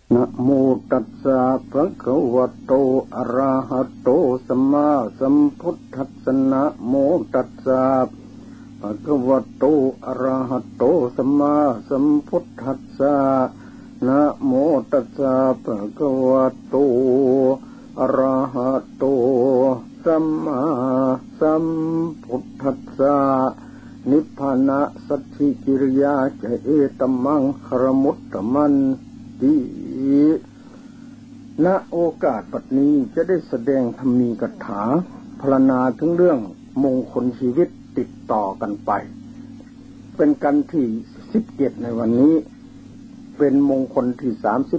นะโมตัสสะภะคะวะโตอะระหะโตสัมมาสัมพุทธัสสะนะโมตัสสะภะคะวะโตอะระหะโตสัมมาสัมพุทธัสสะนะโมตัสสะภะคะวะโตอะระหะโตสัมมาสัมพุทธัสสะนิพพานะสัจฉิกิริยาจะเอตัมมังครมุตตมันติณโอกาสบัดนี้จะได้แสดงธรรมีกถาพรรณนาถึงเรื่องมงคลชีวิตติดต่อกันไปเป็นกันที่17ในวันนี้เป็นมงคลที่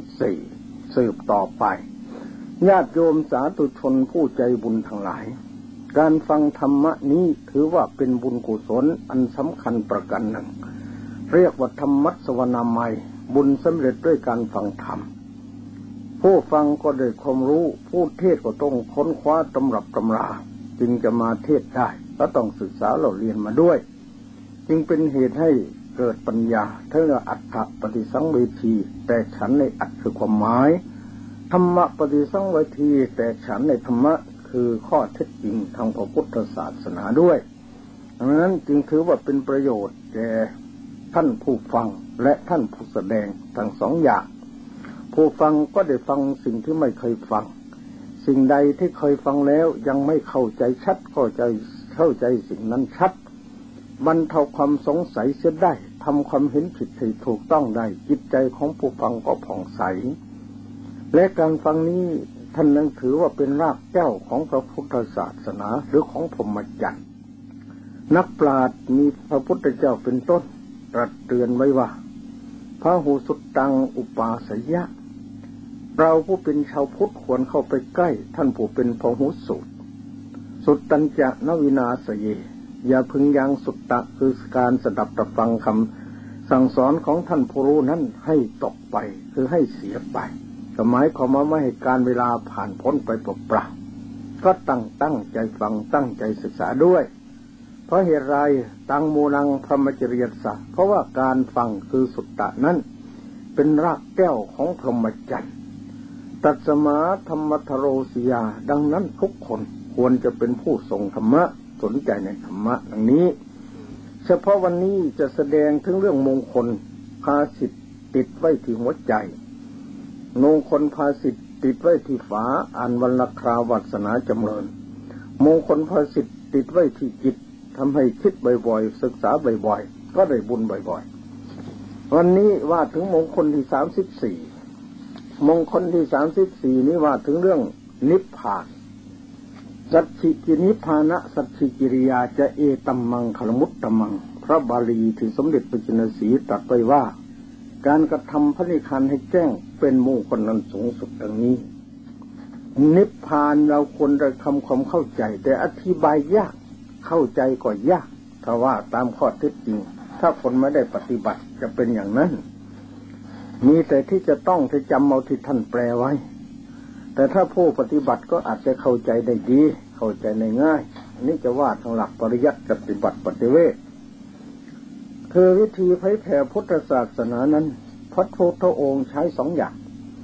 34สืบต่อไปญาติโยมสาธุชนผู้ใจบุญทั้งหลายการฟังธรรมะนี้ถือว่าเป็นบุญกุศลอันสำคัญประการหนึ่งเรียกว่าธรรมัสวนามัยบุญสำเร็จด้วยการฟังธรรมผู้ฟังก็ได้ความรู้ผู้เทศก็ต้องค้นคว้าตำรับตำราจึงจะมาเทศได้ก็ต้องศึกษาเราเรียนมาด้วยจึงเป็นเหตุให้เกิดปัญญาเท่าอัตถปฏิสังเวทีแต่ฉันในอัตคือความหมายธรรมะปฏิสังเวทีแต่ฉันในธรรมะคือข้อเท็จจริงทางพระพุทธศาสนาด้วยดังนั้นจึงถือว่าเป็นประโยชน์แก่ท่านผู้ฟังและท่านผู้แสดงทั้งสองอย่างผู้ฟังก็ได้ฟังสิ่งที่ไม่เคยฟังสิ่งใดที่เคยฟังแล้วยังไม่เข้าใจชัดเข้าใจสิ่งนั้นชัดบรรเทาความสงสัยเสียได้ทำความเห็นผิดให้ถูกต้องได้จิตใจของผู้ฟังก็ผ่องใสและการฟังนี้ท่านนั้นถือว่าเป็นรากแก้วของพระพุทธศาสนาหรือของพรหมจรรย์นักปราชญ์มีพระพุทธเจ้าเป็นต้นตรัสเตือนไว้ว่าพหูสุตตังอุปาสยะเราผู้เป็นชาวพุทธควรเข้าไปใกล้ท่านผู้เป็นพหุสูตรสุตตัญจะนวินาสเยอย่าพึงยังสุตตะคือการสดับตรับฟังคำสั่งสอนของท่านผู้รู้นั้นให้ตกไปคือให้เสียไปหมายความว่าไม่ให้การเวลาผ่านพ้นไปเปล่าๆก็ตั้งใจฟังตั้งใจศึกษาด้วยเพราะเหตุไรตังโมนังพรหมจริยสัจเพราะว่าการฟังคือสุตตะนั้นเป็นรากแก้วของพรหมจรรย์ตัสสมาธรรมทโรสิยาดังนั้นทุกคนควรจะเป็นผู้ทรงธรรมะสนใจในธรรมะดังนี้เฉพาะวันนี้จะแสดงถึงเรื่องมงคลภาสิทธิ์ติดไว้ที่หัวใจมงคลภาสิทธิ์ติดไว้ที่ฝาอ่านวันละคราวาสนาจำเริญมงคลภาสิทธิ์ติดไว้ที่จิตทำให้คิดบ่อยๆศึกษาบ่อยๆก็ได้บุญบ่อยๆวันนี้ว่าถึงมงคลที่34มงคลที่34นี้ว่าถึงเรื่องนิพพานสัจฉิกินิพพานะสัจฉิกิริยาจะเอตัมมังคลมุตตมังพระบาลีที่สมเด็จพระจินสีตรัสไว้ว่าการกระทำพระนิพพานให้แจ้งเป็นมงคลนั้นสูงสุดดังนี้นิพพานเราควรจะทำความเข้าใจแต่อธิบายยากเข้าใจก็ยากถ้าว่าตามข้อเท็จจริงถ้าคนไม่ได้ปฏิบัติจะเป็นอย่างนั้นมีแต่ที่จะต้องที่จำเอาที่ท่านแปลไว้แต่ถ้าผู้ปฏิบัติก็อาจจะเข้าใจได้ดีเข้าใจได้ง่ายอันนี้จะว่าทางหลักปริยัติปฏิบัติปฏิเวทคือวิธีเผยแผ่พุทธศาสนานั้นพระพุทธองค์ใช้2อย่าง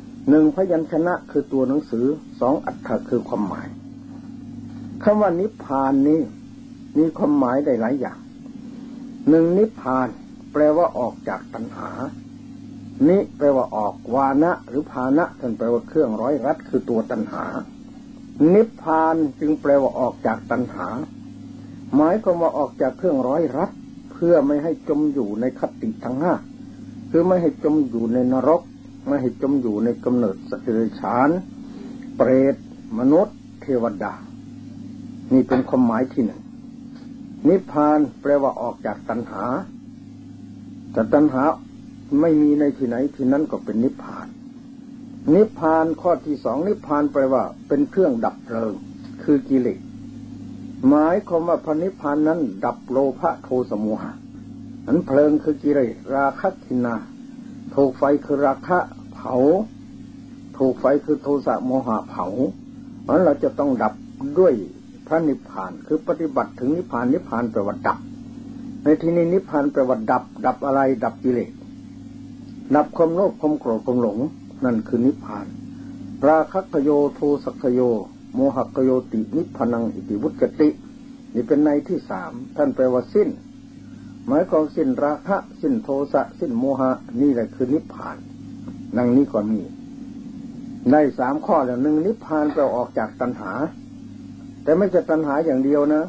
1พยัญชนะคือตัวหนังสือ2อรรถะคือความหมายคำว่านิพพานนี้มีความหมายได้หลายอย่าง1นิพพานแปลว่าออกจากตัณหานิแปลว่าออกวานะหรือภานะท่านแปลว่าเครื่องร้อยรัดคือตัวตัณหานิพพานจึงแปลว่าออกจากตัณหาหมายความว่าออกจากเครื่องร้อยรัดเพื่อไม่ให้จมอยู่ในคติทั้ง5คือไม่ให้จมอยู่ในนรกไม่ให้จมอยู่ในกำเนิดสัตว์เดรัจฉานเปรตมนุษย์เทวดานี่เป็นความหมายที่1นิพพานแปลว่าออกจากตัณหาแต่ตัณหาไม่มีในที่ไหนที่นั้นก็เป็นนิพพานนิพพานข้อที่2นิพพานแปลว่าเป็นเครื่องดับเพลิงคือกิเลสหมายความว่าพระนิพพานนั้นดับโลภะโทสะโมหะนั้นเพลิงคือกิเลสราคะทินนาถูกไฟคือราคะเผาถูกไฟคือโทสะโมหะเผาเพราะเราจะต้องดับด้วยพระนิพพานคือปฏิบัติถึงนิพพานนิพพานแปลว่าดับในที่นี้นิพพานแปลว่าดับอะไรดับกิเลสดับความโลภความโกรธความหลงนั่นคือนิพพานราคะคโยโทสัคโยโมหคโยตินิพพานังอิติวุจตินี่เป็นในที่สามท่านแปลว่าสิ้นหมายความสิ้นราคะสิ้นโทสะสิ้นโมหะนี่แหละคือนิพพานดังนี้ก็มีได้สามข้อแล้วหนึ่งนิพพานแปลออกจากตัณหาแต่ไม่ใช่ตัณหาอย่างเดียวนะ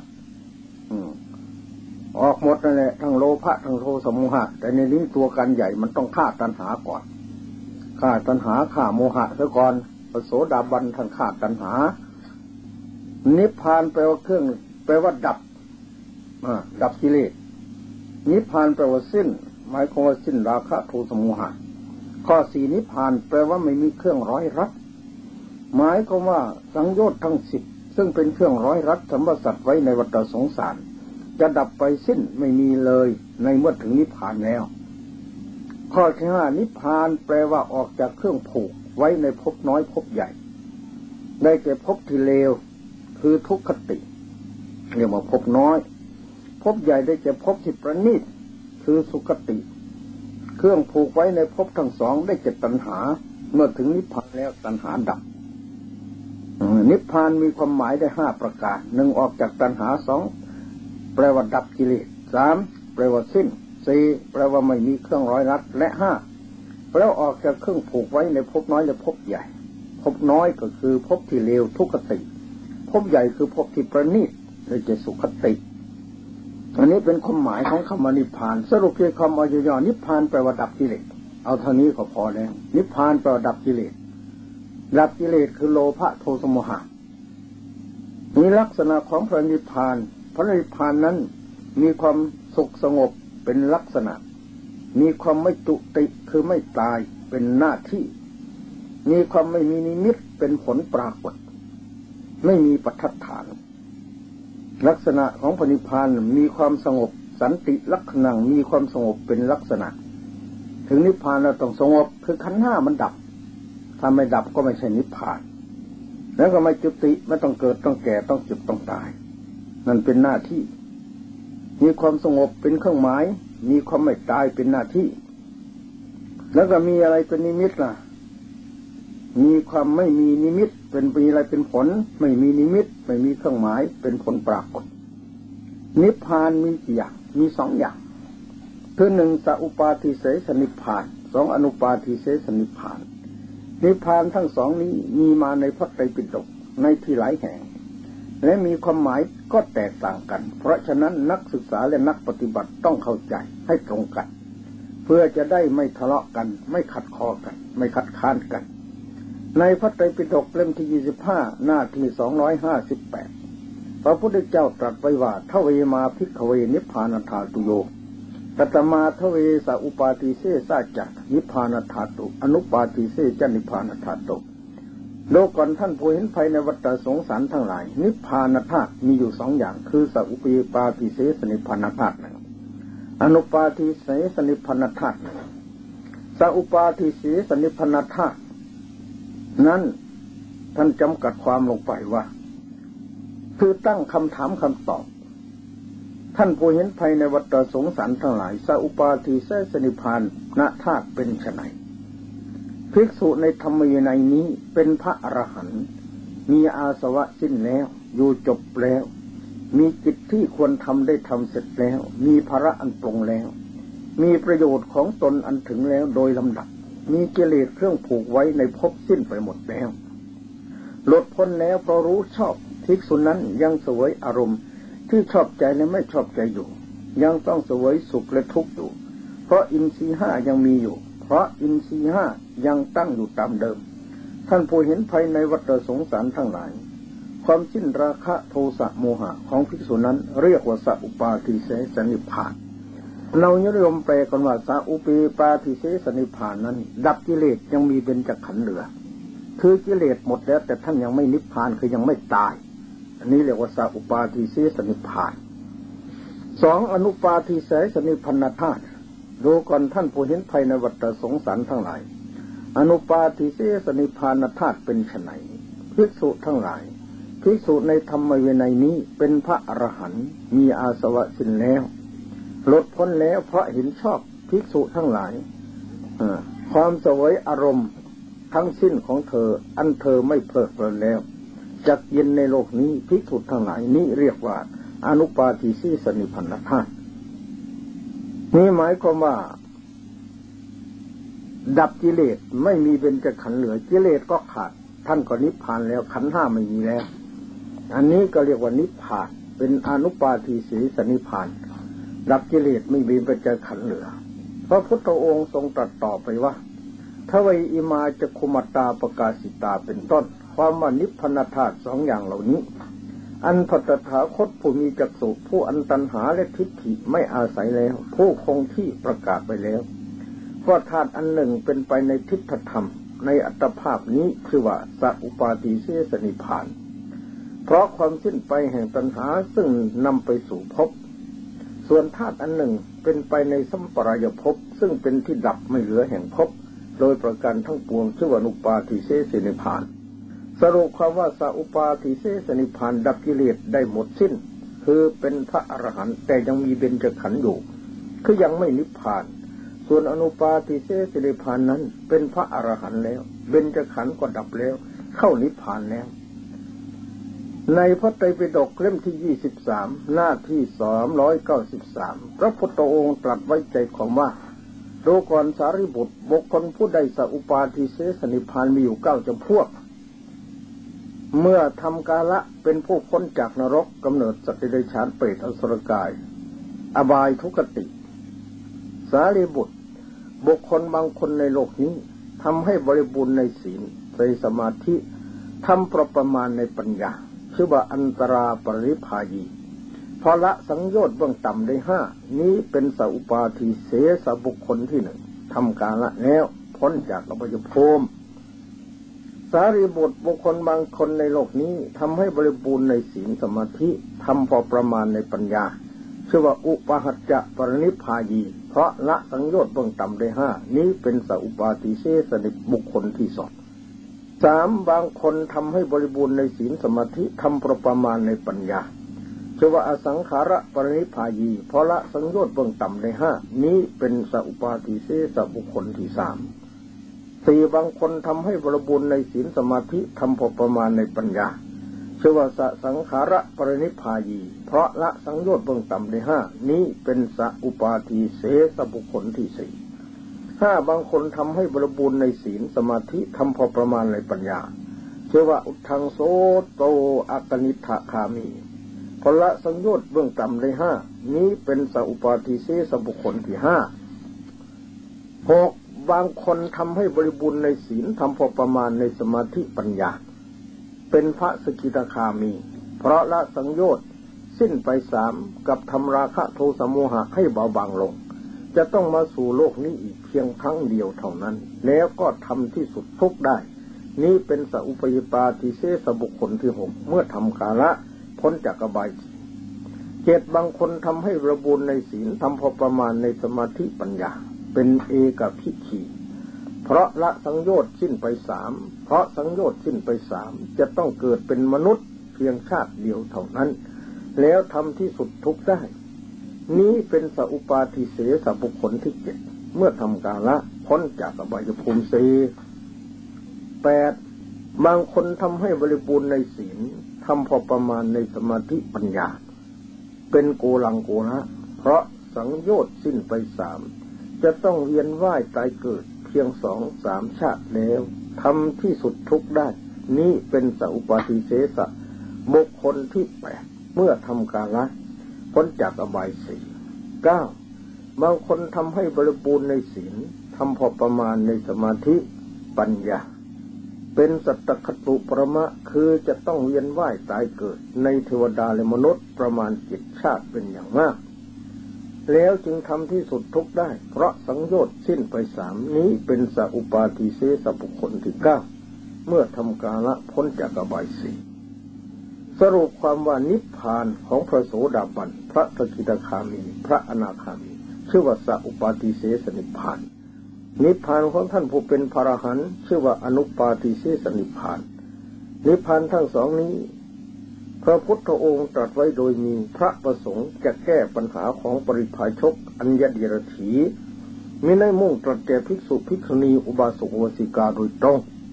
ออกหมดนั่นแหละทั้งโลภะทั้งโทสะโมหะแต่ในนี้ตัวกันใหญ่มันต้องฆ่าตัณหาก่อนฆ่าตัณหาฆ่าโมหะซะก่อนพระโสดาบันท่านฆ่าตัณหานิพพานแปลว่าเครื่องแปลว่าดับดับกิเลสนิพพานแปลว่าสิ้นหมายความว่าสิ้นราคะโทสะโมหะข้อสี่นิพพานแปลว่าไม่มีเครื่องร้อยรัดหมายความว่าสังโยชน์ทั้ง10ซึ่งเป็นเครื่องร้อยรัดสมบัติสัตว์ไว้ในวัฏสงสารจะดับไปสิ้นไม่มีเลยในเมื่อถึงนิพพานแล้วข้อที่ห้านิพพานแปลว่าออกจากเครื่องผูกไว้ในภพน้อยภพใหญ่ได้แก่ภพที่เลวคือทุกขติเรียกว่าภพน้อยภพใหญ่ได้แก่ภพที่ประณีตคือสุคติเครื่องผูกไว้ในภพทั้งสองได้แก่ตัณหาเมื่อถึงนิพพานแล้วตัณหาดับนิพพานมีความหมายได้5ประการ1ออกจากตัณหา2แปลว่าดับกิเลส3แปลว่าสิ้น4แปลว่าไม่มีเครื่องร้อยรัดและ5แปลว่าออกจากเครื่องผูกไว้ในภพน้อยและภพใหญ่ภพน้อยก็คือภพที่เลวทุกขติภพใหญ่คือภพที่ประณีตได้แก่สุคติอันนี้เป็นความหมายของคำว่านิพพานสรุปคือคำย่อๆนิพพานแปลว่าดับกิเลสเอาเท่านี้ก็พอแล้วนิพพานแปลว่าดับกิเลสดับกิเลสคือโลภะโทสะโมหะมีลักษณะของพระนิพพานพระนิพพานนั้นมีความสุขสงบเป็นลักษณะมีความไม่จุติคือไม่ตายเป็นหน้าที่มีความไม่มีนิมิตเป็นผลปรากฏไม่มีปัจจัยฐานลักษณะของพระนิพพานมีความสงบสันติลักษณะมีความสงบเป็นลักษณะถึงนิพพานเราต้องสงบคือขันธ์ห้ามันดับถ้าไม่ดับก็ไม่ใช่นิพพานแล้วก็ไม่จุติไม่ต้องเกิดต้องแก่ต้องเจ็บต้องตายนั่นเป็นหน้าที่มีความสงบเป็นเครื่องหมายมีความไม่ตายเป็นหน้าที่แล้วก็มีอะไรเป็นนิมิตล่ะมีความไม่มีนิมิตเป็นมีอะไรเป็นผลไม่มีนิมิตไม่มีเครื่องหมายเป็นผลปรากฏนิพพานมีกี่อย่างมี2อย่างคือ1สัพปาทิเสสนิพพาน2อนุปาทิเสสนิพพานนิพพานทั้งสองนี้มีมาในพระไตรปิฎกในที่หลายแห่งและมีความหมายก็แตกต่างกันเพราะฉะนั้นนักศึกษาและนักปฏิบัติต้องเข้าใจให้ตรงกันเพื่อจะได้ไม่ทะเลาะกันไม่ขัดคอกันไม่ขัดค้านกันในพระไตรปิฎกเล่มที่25หน้าที่258พระพุทธเจ้าตรัสไว้ว่าทเวมาภิกขเวนิพพานัฏฐาตุโยตัตมาทเวสอุปาทิเสสะจักนิพพานัฏฐาตุอนุปาทิเสจนิพพานัฏฐาตุโลกก่อนท่านผู้เห็นภัยในวัฏสงสารทั้งหลายนิพพานธาตุมีอยู่2อย่างคือสอุปาทิเสสนิพพานธาตุ1อนุปาทิเสสนิพพานธาตุ1สอุปาทิเสสนิพพานธาตุนั้นท่านจำกัดความลงไปว่าคือตั้งคำถามคำตอบท่านผู้เห็นภัยในวัฏสงสารทั้งหลายสอุปาทิเสสนิพพานธาตุเป็นไฉนภิกษุในธรรมวินัยนี้เป็นพระอรหันต์มีอาสวะสิ้นแล้วอยู่จบแล้วมีกิจที่ควรทำได้ทำเสร็จแล้วมีภาระอันปรงแล้วมีประโยชน์ของตนอันถึงแล้วโดยลำดับมีกิเลสเครื่องผูกไว้ในภพสิ้นไปหมดแล้วหลุดพ้นแล้วเพราะรู้ชอบภิกษุนั้นยังเสวยอารมณ์ที่ชอบใจและไม่ชอบใจอยู่ยังต้องเสวยสุขและทุกข์อยู่เพราะอินทรีย์5ยังมีอยู่เพราะอินทรีย์5ยังตั้งอยู่ตามเดิมท่านผู้เห็นภัยในวัฏสงสารทั้งหลายความสิ้นราคะโทสะโมหะของภิกษุนั้นเรียกว่าสัพปาทิเสสนิพพานเรานิยมแปลกันว่าสัพปาทิเสสนิพพานนั้นดับกิเลสยังมีเบญจขันธ์เหลือคือกิเลสหมดแล้วแต่ท่านยังไม่นิพพานคือยังไม่ตายอันนี้เรียกว่าสัพปาทิเสสนิพพาน2อนุปาทิเสสนิพพานธาตุดูก่อนท่านผู้เห็นภัยในวัฏสงสารทั้งหลายอนุปาทิเสสนิพพานธาตุเป็นไฉนภิกษุทั้งหลายภิกษุในธรรมวินัยนี้เป็นพระอรหันต์มีอาสวะสิ้นแล้วหลุดพ้นแล้วเพราะเห็นชอบภิกษุทั้งหลายความเสวยอารมณ์ทั้งสิ้นของเธออันเธอไม่เพลิดเพลินแล้วจักเย็นในโลกนี้ภิกษุทั้งหลายนี้เรียกว่าอนุปาทิสีสนิพพานธาตุนี่หมายความว่าดับกิเลสไม่มีเบญจขันธ์เหลือกิเลสก็ขาดท่านก็นิพพานแล้วขันธ์ห้าไม่มีแล้วอันนี้ก็เรียกว่านิพพานเป็นอนุปาทิสีสนิพพานดับกิเลสไม่มีเบญจขันธ์เหลือพระพุทธองค์ทรงตรัสต่อไปว่าทวัยอิมาจักขุมัตตาประกาศิตาเป็นต้นความว่านิพพานธาตุสองอย่างเหล่านี้อันพระตถาคตผู้มีจักษุผู้อันตัณหาและทิฏฐิไม่อาศัยแล้วผู้คงที่ประกาศไปแล้วว่าธาตุอันหนึ่งเป็นไปในทิฏฐธรรมในอัตภาพนี้คือว่าสัพอุปาทิเสสนิพพานเพราะความสิ้นไปแห่งตัณหาซึ่งนำไปสู่ภพส่วนธาตุอันหนึ่งเป็นไปในสัมปรายภพซึ่งเป็นที่ดับไม่เหลือแห่งภพโดยประการทั้งปวงชื่อว่าอุปาทิเสสนิพพานสรุปความว่าสัพอุปาทิเสสนิพพานดับกิเลสได้หมดสิ้นคือเป็นพระอรหันต์แต่ยังมีเบญจขันธ์อยู่คือยังไม่นิพพานส่วนอนุปาทิเสสนิพพานนั้นเป็นพระอรหันต์แล้วเบญจขันธ์ก็ดับแล้วเข้านิพพานแล้วในพระไตรปิฎกเล่มที่23หน้าที่393พระพุทธองค์ตรัสไว้ใจความว่าดูก่อนสารีบุตรบุคคลผู้ใดสัพอุปาทิเสสนิพพานมีอยู่9จำพวกเมื่อทำกาละเป็นผู้พ้นจากนรกกำเนิดสัตว์เดรัจฉานเปรตอสุรกายอบายทุกติสารีบุตรบุคคลบางคนในโลกนี้ทำให้บริบูรณ์ในศีลในสมาธิทำประมาณในปัญญาชื่อว่าอันตราปริภายีพอละสังโยชน์เบื้องต่ำได้5นี้เป็นสัพอุปาทิเสสบุคคลที่1ทำกาละแล้วพ้นจากอบายภูมิสารีบุตรบุคคลบางคนในโลกนี้ทำให้บริบูรณ์ในศีลสมาธิทำพอประมาณในปัญญาชื่อว่าอุปหัจจะปรินิพพายีเพราะละสังโยชน์เบื้องต่ำได้5นี้เป็นสัพอุปาทิเสสนิบุคคลที่2 3บางคนทำให้บริบูรณ์ในศีลสมาธิทำประมาณในปัญญาชื่อว่าอสังขาระปรินิพพายีเพราะละสังโยชน์เบื้องต่ำได้5นี้เป็นสัพอุปาทิเสสบุคคลที่3 4บางคนทำให้บริบูรณ์ในศีลสมาธิทำพอประมาณในปัญญาชื่อว่าสังขาระปรินิพพายีเพราะละสังโยชน์เบื้องต่ำได้5นี้เป็นสัพอุปาทิเสสบุคคลที่4 5บางคนทำให้บริบูรณ์ในศีลสมาธิทำพอประมาณในปัญญาชื่อว่าอุทธังโสโตอักนิทธคามีเพราะละสังโยชน์เบื้องต่ำได้5นี้เป็นสัพอุปาทิเสสบุคคลที่5 6บางคนทำให้บริบูรณ์ในศีลทำพอประมาณในสมาธิปัญญาเป็นพระสกิทาคามีเพราะละสังโยชน์สิ้นไป3กับทำราคะโทสะโมหะให้เบาบางลงจะต้องมาสู่โลกนี้อีกเพียงครั้งเดียวเท่านั้นแล้วก็ทำที่สุดทุกได้นี้เป็นสัพอุปปาทิเสสบุคคลที่6เมื่อทำกาละพ้นจากอบาย7บางคนทำให้บริบูรณ์ในศีลทำพอประมาณในสมาธิปัญญาเป็นเอกภิกขีเพราะละสังโยชน์สิ้นไป3เพราะสังโยชน์สิ้นไป3จะต้องเกิดเป็นมนุษย์เพียงชาติเดียวเท่านั้นแล้วทำที่สุดทุกได้นี้เป็นสัพอุปาทิเสสบุคคลที่7เมื่อทำกาละพ้นจากอบายภูมิ8บางคนทำให้บริบูรณ์ในศีลทำพอประมาณในสมาธิปัญญาเป็นโกลังโกนะเพราะสังโยชน์สิ้นไป3จะต้องเวียนว่ายตายเกิดเพียง2-3 ชาติแล้วทำที่สุดทุกได้นี้เป็นสัพอุปาทิเสสบุคคลที่8เมื่อทำกาละพ้นจากอบาย9บางคนทำให้บริบูรณ์ในศีลทำพอประมาณในสมาธิปัญญาเป็นสัตตคตุปรมะคือจะต้องเวียนว่ายตายเกิดในเทวดาและมนุษย์ประมาณ7 ชาติเป็นอย่างมากแล้วจึงทำที่สุดทุกได้เพราะสังโยชน์สิ้นไป3นี้เป็นสัพอุปาทิเสสบุคคลที่9เมื่อทำกาละพ้นจากอบาย4สรุปความว่านิพพานของพระโสดาบันพระสกิทาคามีพระอนาคามีชื่อว่าสัพอุปาทิเสสนิพพานนิพพานของท่านผู้เป็นพระอรหันต์ชื่อว่าอนุปาทิเสสนิพพานนิพพานทั้งสองนี้พระพุทธองค์ตรัสไว้โดยมีพระประสงค์จะแก้ปัญหาของปริพาชกอัญญเดรถีมิได้มุ่งตรัสแก่ภิกษุภิกษุณีอุบาสกอุบาสิกาโดยตรง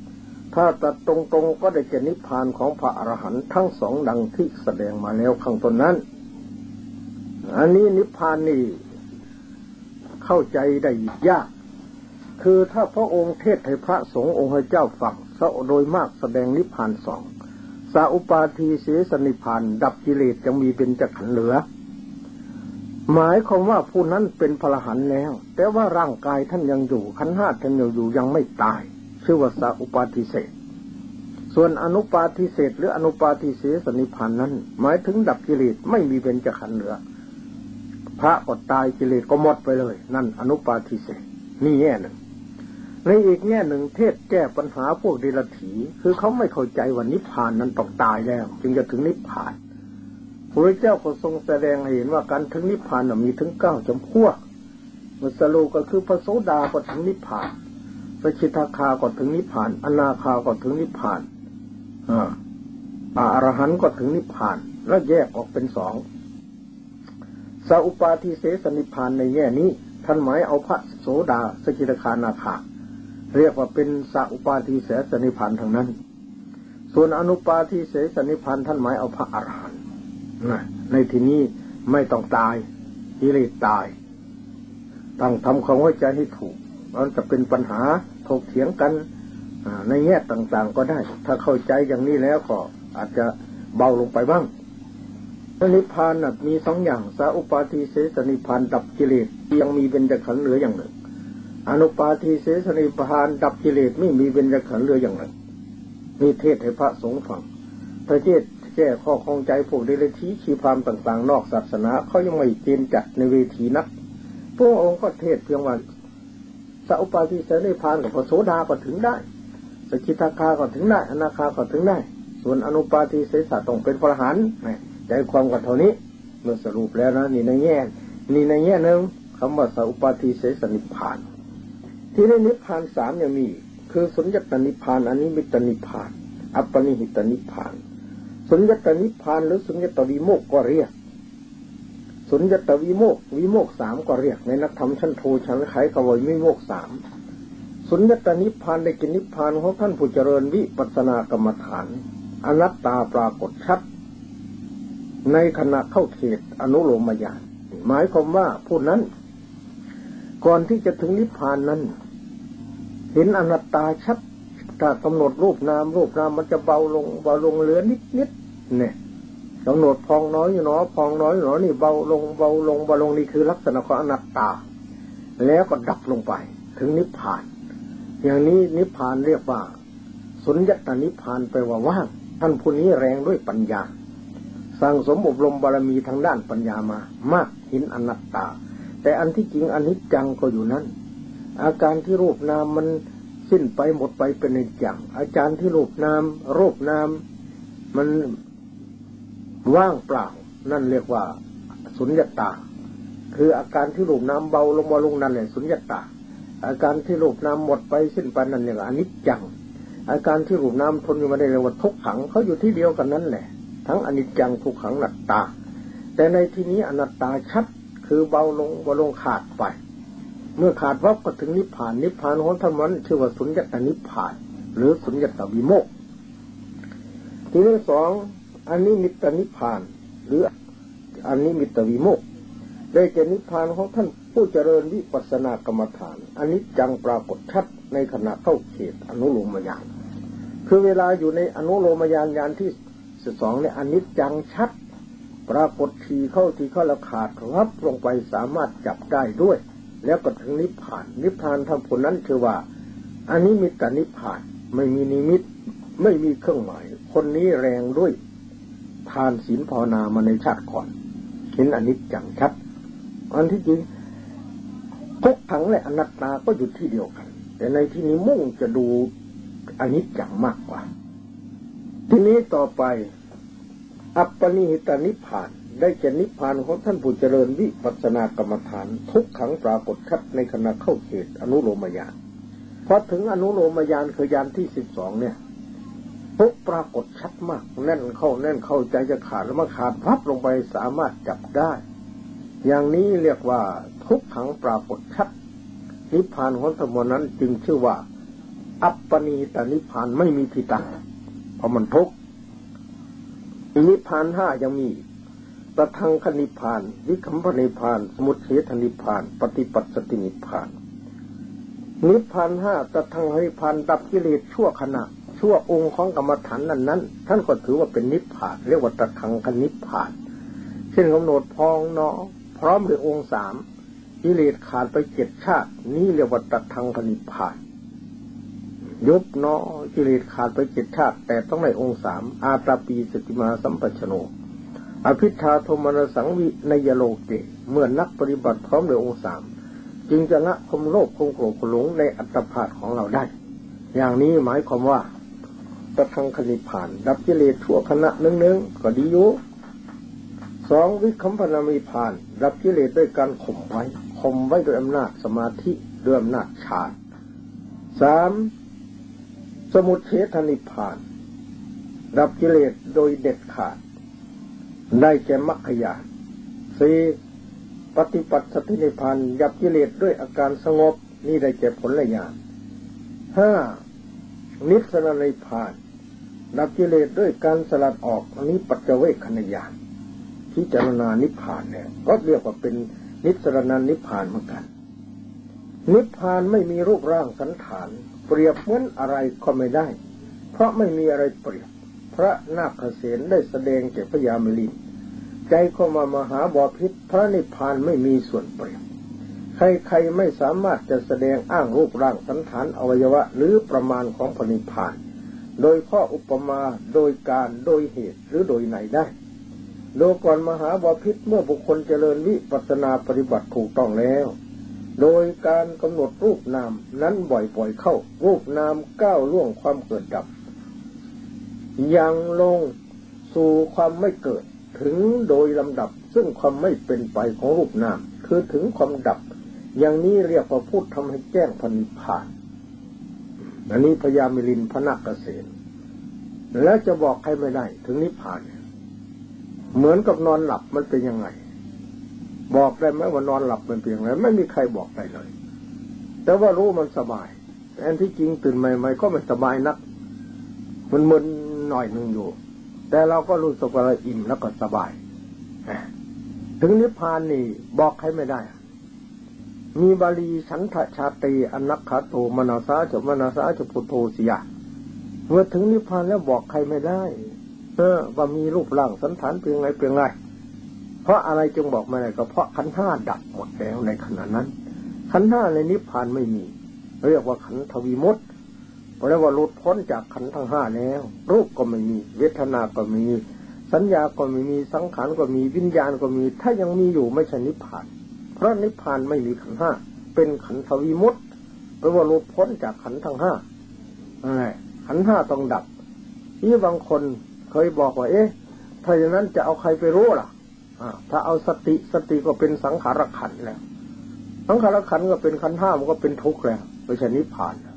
ถ้าตัดตรงๆก็ได้แก่นิพพานของพระอรหันต์ทั้งสองดังที่แสดงมาแล้วข้างต้นนั้นอันนี้นิพพานนี่เข้าใจได้ยากคือถ้าพระองค์เทศให้พระสงฆ์องค์ให้เจ้าฟังโดยมากแสดงนิพพานสองสาอุปาทิเสสนิพพานดับกิเลสยังมีเป็นจักขันธ์เหลือหมายความว่าผู้นั้นเป็นพระอรหันต์แล้วแต่ว่าร่างกายท่านยังอยู่ขันธ์ห้าท่านอยู่ยังไม่ตายชื่อว่าสาอุปาทิเสสส่วนอนุปาทิเสสหรืออนุปาทิเสสนิพพานนั้นหมายถึงดับกิเลสไม่มีเป็นจักขันธ์เหลือพระก็ตายกิเลสก็หมดไปเลยนั่นอนุปาทิเสสนี่แง่หนึ่งในอีกแง่หนึ่งเทศแก้ปัญหาพวกเดรัจฉีคือเขาไม่เข้าใจว่านิพพานนั้นต้องตายแล้วจึงจะถึงนิพพานพระเจ้าก็ทรงแสดงให้เห็นว่าการถึงนิพพานมีถึง9จำพวกมุสโลก็คือพระโสดาก็ถึงนิพพานสกิทาคาก็ถึงนิพพานอนาคาก็ถึงนิพพานอรหันต์ก็ถึงนิพพานแล้วแยกออกเป็น2สาอุปาทิเสสนิพพานในแง่นี้ท่านหมายเอาพระโสดาสกิทาคาอนาคาเรียกว่าเป็นสาอุปาทิเสสนิพพานทั้งนั้นส่วนอนุปาทิเสสนิพพานท่านหมายเอาพระอรหันต์ในที่นี้ไม่ต้องตายกิเลสตายต้องทำความเข้าใจให้ถูกมันจะเป็นปัญหาถกเถียงกันในแง่ต่างๆก็ได้ถ้าเข้าใจอย่างนี้แล้วก็อาจจะเบาลงไปบ้างนิพพานมี2อย่างสาอุปาทิเสสนิพพานดับกิเลสยังมีเบญจขันธ์เหลืออย่างหนึ่งอนุปาทิเสสนิพพานดับกิเลสไม่มีเบญจขันธ์เหลืออย่างหนึ่งมีเทศให้พระสงฆ์ฟังพระเทศแก้ข้อข้องใจพวกเดรัจฉีชีพรามต่างๆนอกศาสนาเขายังไม่เกณฑ์จัดในเวทีนักพระองค์ก็เทศเพียงว่าสาอุปาทิเสสนิพพานกับพระโสดาก็ถึงได้สกิทาคาก็ถึงได้อนาคาก็ถึงได้ส่วนอนุปาทิเสสต้องเป็นพระอรหันต์ใจความกันเท่านี้เมื่อสรุปแล้วนะนี่ในแง่นึงคำว่าสาอุปาทิเสสนิพพานที่ในนิพพาน3ยังมีคือสุญญตนิพพานอนิมิตนิพพานอัปปนิหิตนิพพานสุญญตนิพพานหรือสุญญตวิโมกข์ก็เรียกสุญญตวิโมกข์3ก็เรียกในนักธรรมชั้นโทชั้นไขกววิโมกข์3สุญญตนิพพานได้กินนิพพานของท่านผู้เจริญวิปัสสนากรรมฐานอนัตตาปรากฏชัดในขณะเข้าเขตอนุโลมญาณหมายความว่าผู้นั้นก่อนที่จะถึงนิพพานนั้นเห็นอนัตตาชัดถ้ากำหนดรูปนามมันจะเบาลงเหลือนิดเนี่ยกำหนดพองน้อยหนอพองน้อยหนอนี่เบาลงนี่คือลักษณะของอนัตตาแล้วก็ดับลงไปถึงนิพพานอย่างนี้นิพพานเรียกว่าสุญญตนิพพานแปลว่าว่างท่านผู้นี้แรงด้วยปัญญาสั่งสมอบรมบารมีทางด้านปัญญามามากเห็นอนัตตาแต่อันที่จริงอนิจจังก็อยู่นั้นอาการที่รูปนามมันสิ้นไปหมดไปเป็นอนิจจังอาการที่รูปนามมันว่างเปล่านั่นเรียกว่าสุญญตาคืออาการที่รูปนามเบาลงนั่นแหละสุญญตาอาการที่รูปนามหมดไปสิ้นไปนั่นเรียกว่าอนิจจังอาการที่รูปนามทนอยู่มาได้เรียกว่าทุกขังเขาอยู่ที่เดียวกันนั่นแหละทั้งอนิจจังทุกขังอนัตตาแต่ในที่นี้อนัตตาชัดคือเบาลงขาดไปเมื่อขาดวับก็ถึงนิพพานของธรรมนั้นชื่อว่าสุญญตนิพพานหรือสุญญตวิโมกข์ที่ที่2อนิมิตนิพพานหรืออนิมิตวิโมกข์ได้แก่นิพพานของท่านผู้เจริญวิปัสสนากรรมฐานอนิจจังปรากฏชัดในขณะเข้าเขตอนุโลมญาณคือเวลาอยู่ในอนุโลมญาณญาณที่2เนี่ยอนิจจังชัดปรากฏทีเข้าแล้วขาดรับลงไปสามารถจับได้ด้วยแล้วก็ถึงนิพพานทำผลนั้นคือว่าอนิมิตนิพพานไม่มีนิมิตไม่มีเครื่องหมายคนนี้แรงด้วยทานศีลภาวนามาในชาติก่อนเห็นอนิจจังชัดอันที่จริงทุกขังและอนัตตาก็อยู่ที่เดียวกันแต่ในที่นี้มุ่งจะดูอนิจจังมากกว่าทีนี้ต่อไปอัปปนิหิตนิพพานได้แก่นิพพานของท่านผู้เจริญวิปัสสนากรรมฐานทุกขังปรากฏชัดในขณะเข้าเขตอนุโลมญาณพอถึงอนุโลมญาณคือญาณที่12เนี่ยทุกปรากฏชัดมากแน่นเข้าใจจะขาดแล้วมาขาดพับลงไปสามารถจับได้อย่างนี้เรียกว่าทุกขังปรากฏชัดนิพพานของธรรมนั้นจึงชื่อว่าอัปปนีตนิพพานไม่มีที่ตั้งเพราะมันทุกข์นิพพานห้ายังมีตทังคนิพพานวิคัมภนิพพานสมุทเฉทนิพพานปฏิปัสสตินิพพานนิพพานห้าตทังคนิพพานดับกิเลสชั่วขณะชั่วองค์ของกรรมฐานนั้นท่านก็ถือว่าเป็นนิพพานเรียกว่าตทังคนิพพานเช่นกำหนดพองเนาะพร้อมด้วยองค์สามกิเลสขาดไป7 ชาตินี่เรียกว่าตทังคนิพพานยุบเนาะกิเลสขาดไป7 ชาติแต่ต้องในองค์สามอาตาปีสติมาสัมปชัญโนอภิธาโทมนสังวินยโลเกเมื่อนักปฏิบัติพร้อมด้วยองค์สามจึงจะละความโลภความโกรธความหลงในอัตภาพของเราได้อย่างนี้หมายความว่าตทังคนิพพานดับกิเลสชั่วขณะนึงก็ดีอยู่2วิคัมภนิพพานดับกิเลสด้วยการข่มไว้ด้วยอำนาจสมาธิด้วยอำนาจฌาน3สมุทเฉทนิพพานดับกิเลสโดยเด็ดขาดได้แก่มรรคญาณ4ปฏิปัสสตินิพพานดับกิเลสด้วยอาการสงบนี่ได้แก่ผลญาณ5นิสรณนิพพานดับกิเลสด้วยการสลัดออกอันนี้ปัจเจเวคขณญาณพิจารณานิพพานเนี่ยก็เรียกว่าเป็นนิสรณนิพพานเหมือนกันนิพพานไม่มีรูปร่างสันฐานเปรียบเหมือนอะไรก็ไม่ได้เพราะไม่มีอะไรเปรียบพระนาคเสนได้แสดงแก่พญามลินใจเข้ามามหาบพิตรพระนิพพานไม่มีส่วนเปรียบใครๆไม่สามารถจะแสดงอ้างรูปร่างสันฐานอวัยวะหรือประมาณของพระนิพพานโดยข้ออุปมาโดยการโดยเหตุหรือโดยไหนได้โดยก่อนมหาบพิตรเมื่อบุคคลเจริญวิปัสสนาปฏิบัติถูกต้องแล้วโดยการกำหนดรูปนามนั้นบ่อยๆเข้ารูปนามก้าวล่วงความเกิดดับยังลงสู่ความไม่เกิดถึงโดยลำดับซึ่งความไม่เป็นไปของรูปนามคือถึงความดับอย่างนี้เรียกว่าพูดทำให้แจ้งพระนิพพานอันนี้พญามิลินพระนาคเสนแล้วจะบอกใครไม่ได้ถึงนิพพานเหมือนกับนอนหลับมันเป็นยังไงบอกได้ไหมว่านอนหลับมันเป็นยังไงไม่มีใครบอกได้เลยแต่ว่ารู้มันสบายแต่อันที่จริงตื่นใหม่ๆก็ไม่สบายนักมันมึนหน่อยนึงอยู่แต่เราก็รู้สึกว่าเราอิ่มแล้วก็สบายถึงนิพพานนี่บอกใครไม่ได้มีบาลีฉันทะชาติอนัคขโตมนาสาจะพุทโธสิยะเมื่อถึงนิพพานแล้วบอกใครไม่ได้ว่ามีรูปร่างสันฐานเป็นไงเพราะอะไรจึงบอกไม่ได้ก็เพราะขันธ์ห้าดับหมดแล้วในขณะนั้นขันธ์ห้าในนิพพานไม่มีเรียกว่าขันธวิมุตติเพราะว่าหลุดพ้นจากขันธ์ทั้งห้าแล้วรูปก็ไม่มีเวทนาก็ไม่มีสัญญาก็ไม่มีสังขารก็มีวิญญาณก็มีถ้ายังมีอยู่ไม่ใช่นิพพานเพราะนิพพานไม่มีขันธ์ห้าเป็นขันธวิมุตติเพราะว่าหลุดพ้นจากขันธ์ทั้งห้าขันธ์ห้าต้องดับที่บางคนเคยบอกว่าถ้าอย่างนั้นจะเอาใครไปรู้ล่ะถ้าเอาสติก็เป็นสังขารขันธ์แล้วสังขารขันธ์ก็เป็นขันธ์ห้ามันก็เป็นทุกข์แล้วไม่ใช่นิพพาน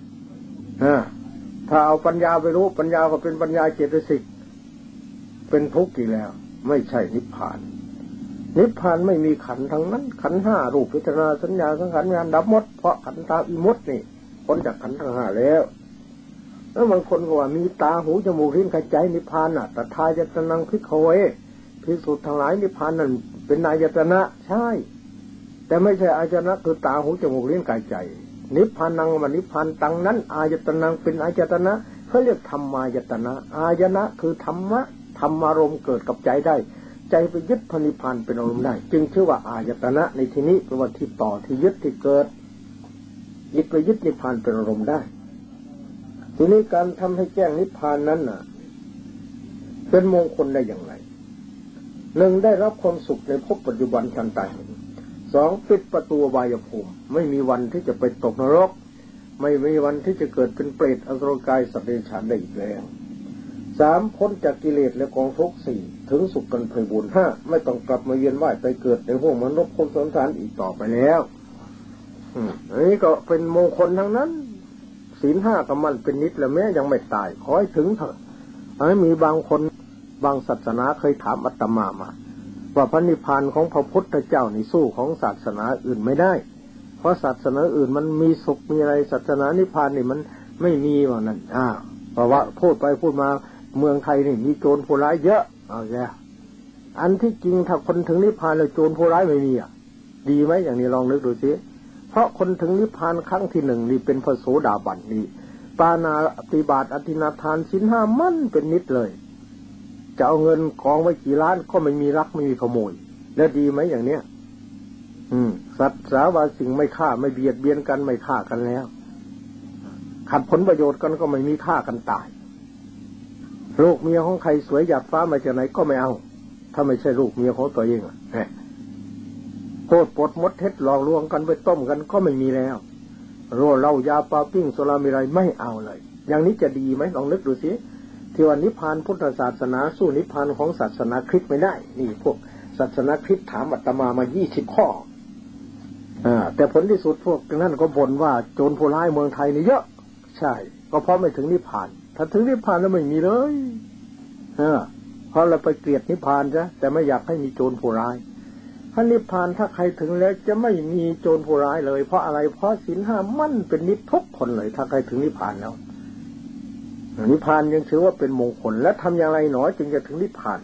ถ้าเอาปัญญาไปรู้ปัญญาก็เป็นปัญญาเจตสิกเป็นทุกข์อีกแล้วไม่ใช่นิพพานนิพพานไม่มีขันธ์ทั้งนั้นขันธ์ห้ารูปเวทนาสัญญาสังขารวิญญาณดับหมดเพราะขันธ์ตาวิมุตตินี่พ้นจากขันธ์ทั้งห้าแล้วบางคนก็ว่ามีตาหูจมูกลิ้นกายใจนิพพานตถายตนังภิกขเวภิกษุทั้งหลายนิพพานนั้นเป็นอายตนะใช่แต่ไม่ใช่อายตนะคือตาหูจมูกลิ้นกายใจนิพพานังมันนิพพานตังนั้นอายตนังเป็นอายตนะเขาเรียกธรรมายตนะอายนะคือธรรมะธรรมารมณ์เกิดกับใจได้ใจไปยึดพระนิพพานเป็นอารมณ์ได้จึงชื่อว่าอายตนะในที่นี้แปลว่าที่ต่อที่ยึดที่เกิดยึดไปยึดนิพพานเป็นอารมณ์ได้ทีนี้การทำให้แจ้งนิพพานนั้นเป็นมงคลได้อย่างไร1ได้รับความสุขในภพปัจจุบันทันตาเห็น2ปิดประตูอบายภูมิไม่มีวันที่จะไปตกนรกไม่มีวันที่จะเกิดเป็นเปรตอสุรกายสัตว์เดรัจฉานได้อีกแล้ว3พ้นจากกิเลสและกองทุกข์4ถึงสุขกันไพบูลย์5ไม่ต้องกลับมาเวียนว่ายไปเกิดในห้วงมนุษย์ภพสงสารอีกต่อไปแล้วอันนี้ก็เป็นมงคลทั้งนั้นศีล5ก็มันเป็นนิจแล้วแม้ยังไม่ตายขอให้ถึงเถอะมีบางคนบางศาสนาเคยถามอาตมาว่าพระนิพพานของพระพุทธเจ้านี่สู้ของศาสนาอื่นไม่ได้เพราะศาสนาอื่นมันมีสุขมีอะไรศาสนานิพพานนี่มันไม่มีว่านั้นเพราะว่าพูดไปพูดมาเมืองไทยนี่มีโจรผู้ร้ายเยอะเอาแย่อันที่จริงถ้าคนถึงนิพพานแล้วโจรผู้ร้ายไม่มีดีไหมอย่างนี้ลองนึกดูสิเพราะคนถึงนิพพานครั้งที่หนึ่งนี่เป็นพระโสดาบันนี่ปานาติบาตอธินาทานศีลห้ามั่นเป็นนิดเลยจะเอาเงินกองไว้กี่ล้านก็ไม่มีลักไม่มีขโมยแล้วดีไหมอย่างเนี้ยสัตว์สาวาสิ่งไม่ฆ่าไม่เบียดเบียนกันไม่ฆ่ากันแล้วขัดผลประโยชน์กันก็ไม่มีฆ่ากันตายลูกเมียของใครสวยหยาดฟ้ามาจากไหนก็ไม่เอาถ้าไม่ใช่ลูกเมียของตัวเองโคตรปดมดเท็จหลอกลวงกันไปต้มกันก็ไม่มีแล้วโร่เหล้ายาปลาปิ้งโซลามิไรไม่เอาเลยอย่างนี้จะดีไหมลองนึกดูสิที่ว่านิพพานพุทธศาสนาสู้นิพพานของศาสนาคริสต์ไม่ได้นี่พวกศาสนาคริสต์ถามอาตมา20 ข้อแต่ผลที่สุดพวกนั้นก็บ่นว่าโจรผู้ร้ายเมืองไทยนี่เยอะใช่ก็เพราะไม่ถึงนิพพานถ้าถึงนิพพานแล้วไม่มีเลยเพราะเราไปเกลียดนิพพานซะแต่ไม่อยากให้มีโจรผู้ร้ายถ้านิพพานถ้าใครถึงแล้วจะไม่มีโจรผู้ร้ายเลยเพราะอะไรเพราะศีลห้ามั่นเป็นนิพทุกคนเลยถ้าใครถึงนิพพานแล้วนิพพานยังถือว่าเป็นมงคลและทำอย่างไรหนอจึงจะถึงนิพพาน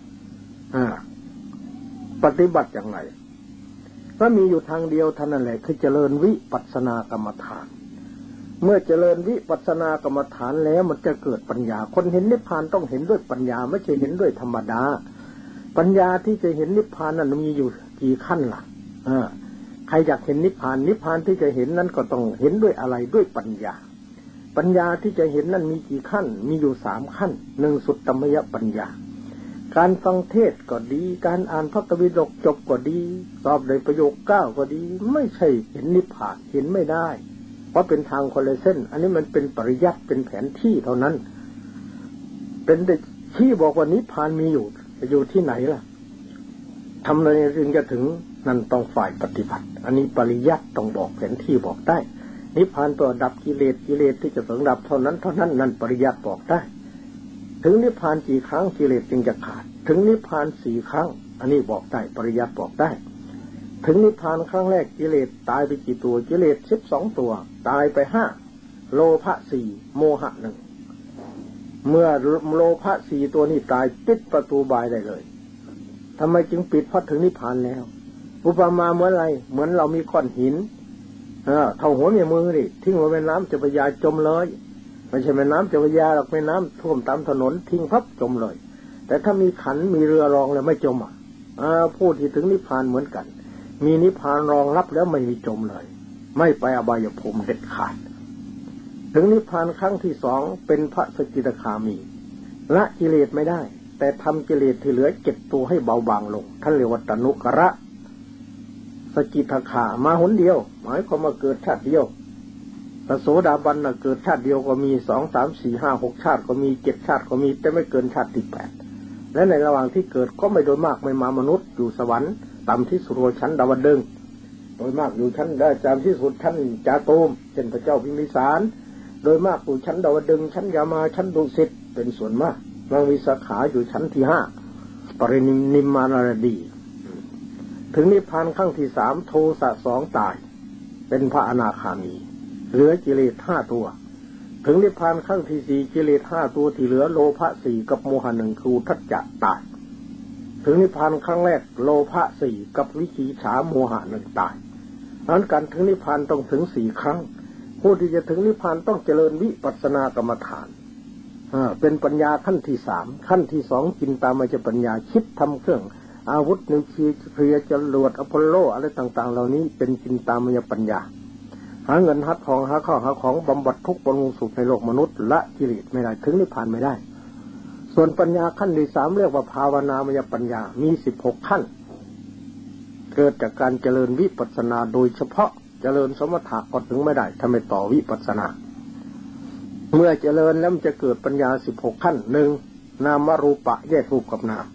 ปฏิบัติอย่างไรก็มีอยู่ทางเดียวเท่านั้นแหละคือเจริญวิปัสสนากรรมฐานเมื่อเจริญวิปัสสนากรรมฐานแล้วมันจะเกิดปัญญาคนเห็นนิพพานต้องเห็นด้วยปัญญาไม่ใช่เห็นด้วยธรรมดาปัญญาที่จะเห็นนิพพานนั้นมีอยู่กี่ขั้นล่ะใครอยากเห็นนิพพานนิพพานที่จะเห็นนั้นก็ต้องเห็นด้วยอะไรด้วยปัญญาปัญญาที่จะเห็นนั้นมีกี่ขั้นมีอยู่3 ขั้น1สุตตมยปัญญาการฟังเทศก็ดีการอ่านพระไตรปิฎกจบก็ดีสอบได้ประโยค9ก็ดีไม่ใช่เห็นนิพพานเห็นไม่ได้เพราะเป็นทางคนละเส้นอันนี้มันเป็นปริยัติเป็นแผนที่เท่านั้นเป็นแต่ที่บอกว่านิพพานมีอยู่ที่ไหนล่ะทำอะไรจึงจะถึงนั่นต้องฝ่ายปฏิบัติอันนี้ปริยัติต้องบอกแผนที่บอกได้นิพพานตัวดับกิเลสที่จะถึงดับเท่านั้นนั่นปริยัติบอกได้ถึงนิพพานกี่ครั้งกิเลสจึงจะขาดถึงนิพพาน4 ครั้งอันนี้บอกได้ปริยัติบอกได้ถึงนิพพานครั้งแรกกิเลสตายไปกี่ตัวกิเลส12 ตัวตายไป5โลภะ4โมหะ1เมื่อโลภะ4ตัวนี้ตายปิดประตูบายได้เลยทำไมจึงปิดเพราะถึงนิพพานแล้วอุปมาเหมือนอะไรเหมือนเรามีก้อนหินเท่าหัวแม่มือดิทิ้งลงแม่น้ำเจ้าพระยาจมเลยไม่ใช่แม่น้ำเจ้าพระยาหรอกแม่น้ำท่วมตามถนนทิ้งพับจมเลยแต่ถ้ามีขันมีเรือรองแล้วไม่จมผู้ที่ถึงนิพพานเหมือนกันมีนิพพานรองรับแล้วไม่มีจมเลยไม่ไปอบายภูมิเด็ดขาดถึงนิพพานครั้งที่2เป็นพระสกิทาคามีละกิเลสไม่ได้แต่ทำกิเลสที่เหลือ7 ตัวให้เบาบางลงท่านเรียกว่าตนุกระสกิทาคามาหนเดียวหมายความว่าเกิดชาติเดียวพระโสดาบันเกิดชาติเดียวก็มี2 3 4 5 6ชาติก็มี7 ชาติก็มีแต่ไม่เกินชาติที่8และในระหว่างที่เกิดก็ไม่โดยมากไม่มามนุษย์อยู่สวรรค์ต่ำที่สุดชั้นดาวดึงส์โดยมากอยู่ชั้นได้จำที่สุดชั้นจาโตมเช่นพระเจ้าพิมพิสารโดยมากอยู่ชั้นดาวดึงส์ชั้นยามาชั้นดุสิตเป็นส่วนมากบางวิสาขาอยู่ชั้นที่5ปรินิมมานารดีถึงนิพพานครั้งที่3โทสะ2ตายเป็นพระอนาคามีเหลือกิเลส5 ตัวถึงนิพพานครั้งที่4กิเลส5 ตัวที่เหลือโลภะ4กับโมหะ1คือทัจจะตายถึงนิพพานครั้งแรกโลภะ4กับวิจิกิจฉาโมหะ1ตายดังนั้นการถึงนิพพานต้องถึง4 ครั้งผู้ที่จะถึงนิพพานต้องเจริญวิปัสสนากรรมฐานเป็นปัญญาขั้นที่3ขั้นที่2จินตามยปัญญาคิดทำเครื่องอาวุธนิวเคลียร์จรวดอพอลโลอะไรต่างๆเหล่านี้เป็นจินตามยปัญญาหาเงินหาทองหาข้าวหาของบำบัดทุกข์บำรุงสุขในโลกมนุษย์ละกิเลสไม่ได้ถึงนิพพานไม่ได้ส่วนปัญญาขั้นที่3เรียกว่าภาวนามยปัญญามี16 ขั้นเกิดจากการเจริญวิปัสสนาโดยเฉพาะเจริญสมถะก็ถึงไม่ได้ถ้าไม่ต่อวิปัสสนาเมื่อเจริญแล้วมันจะเกิดปัญญา16 ขั้น1นามรูปะแยกรูปกับนาม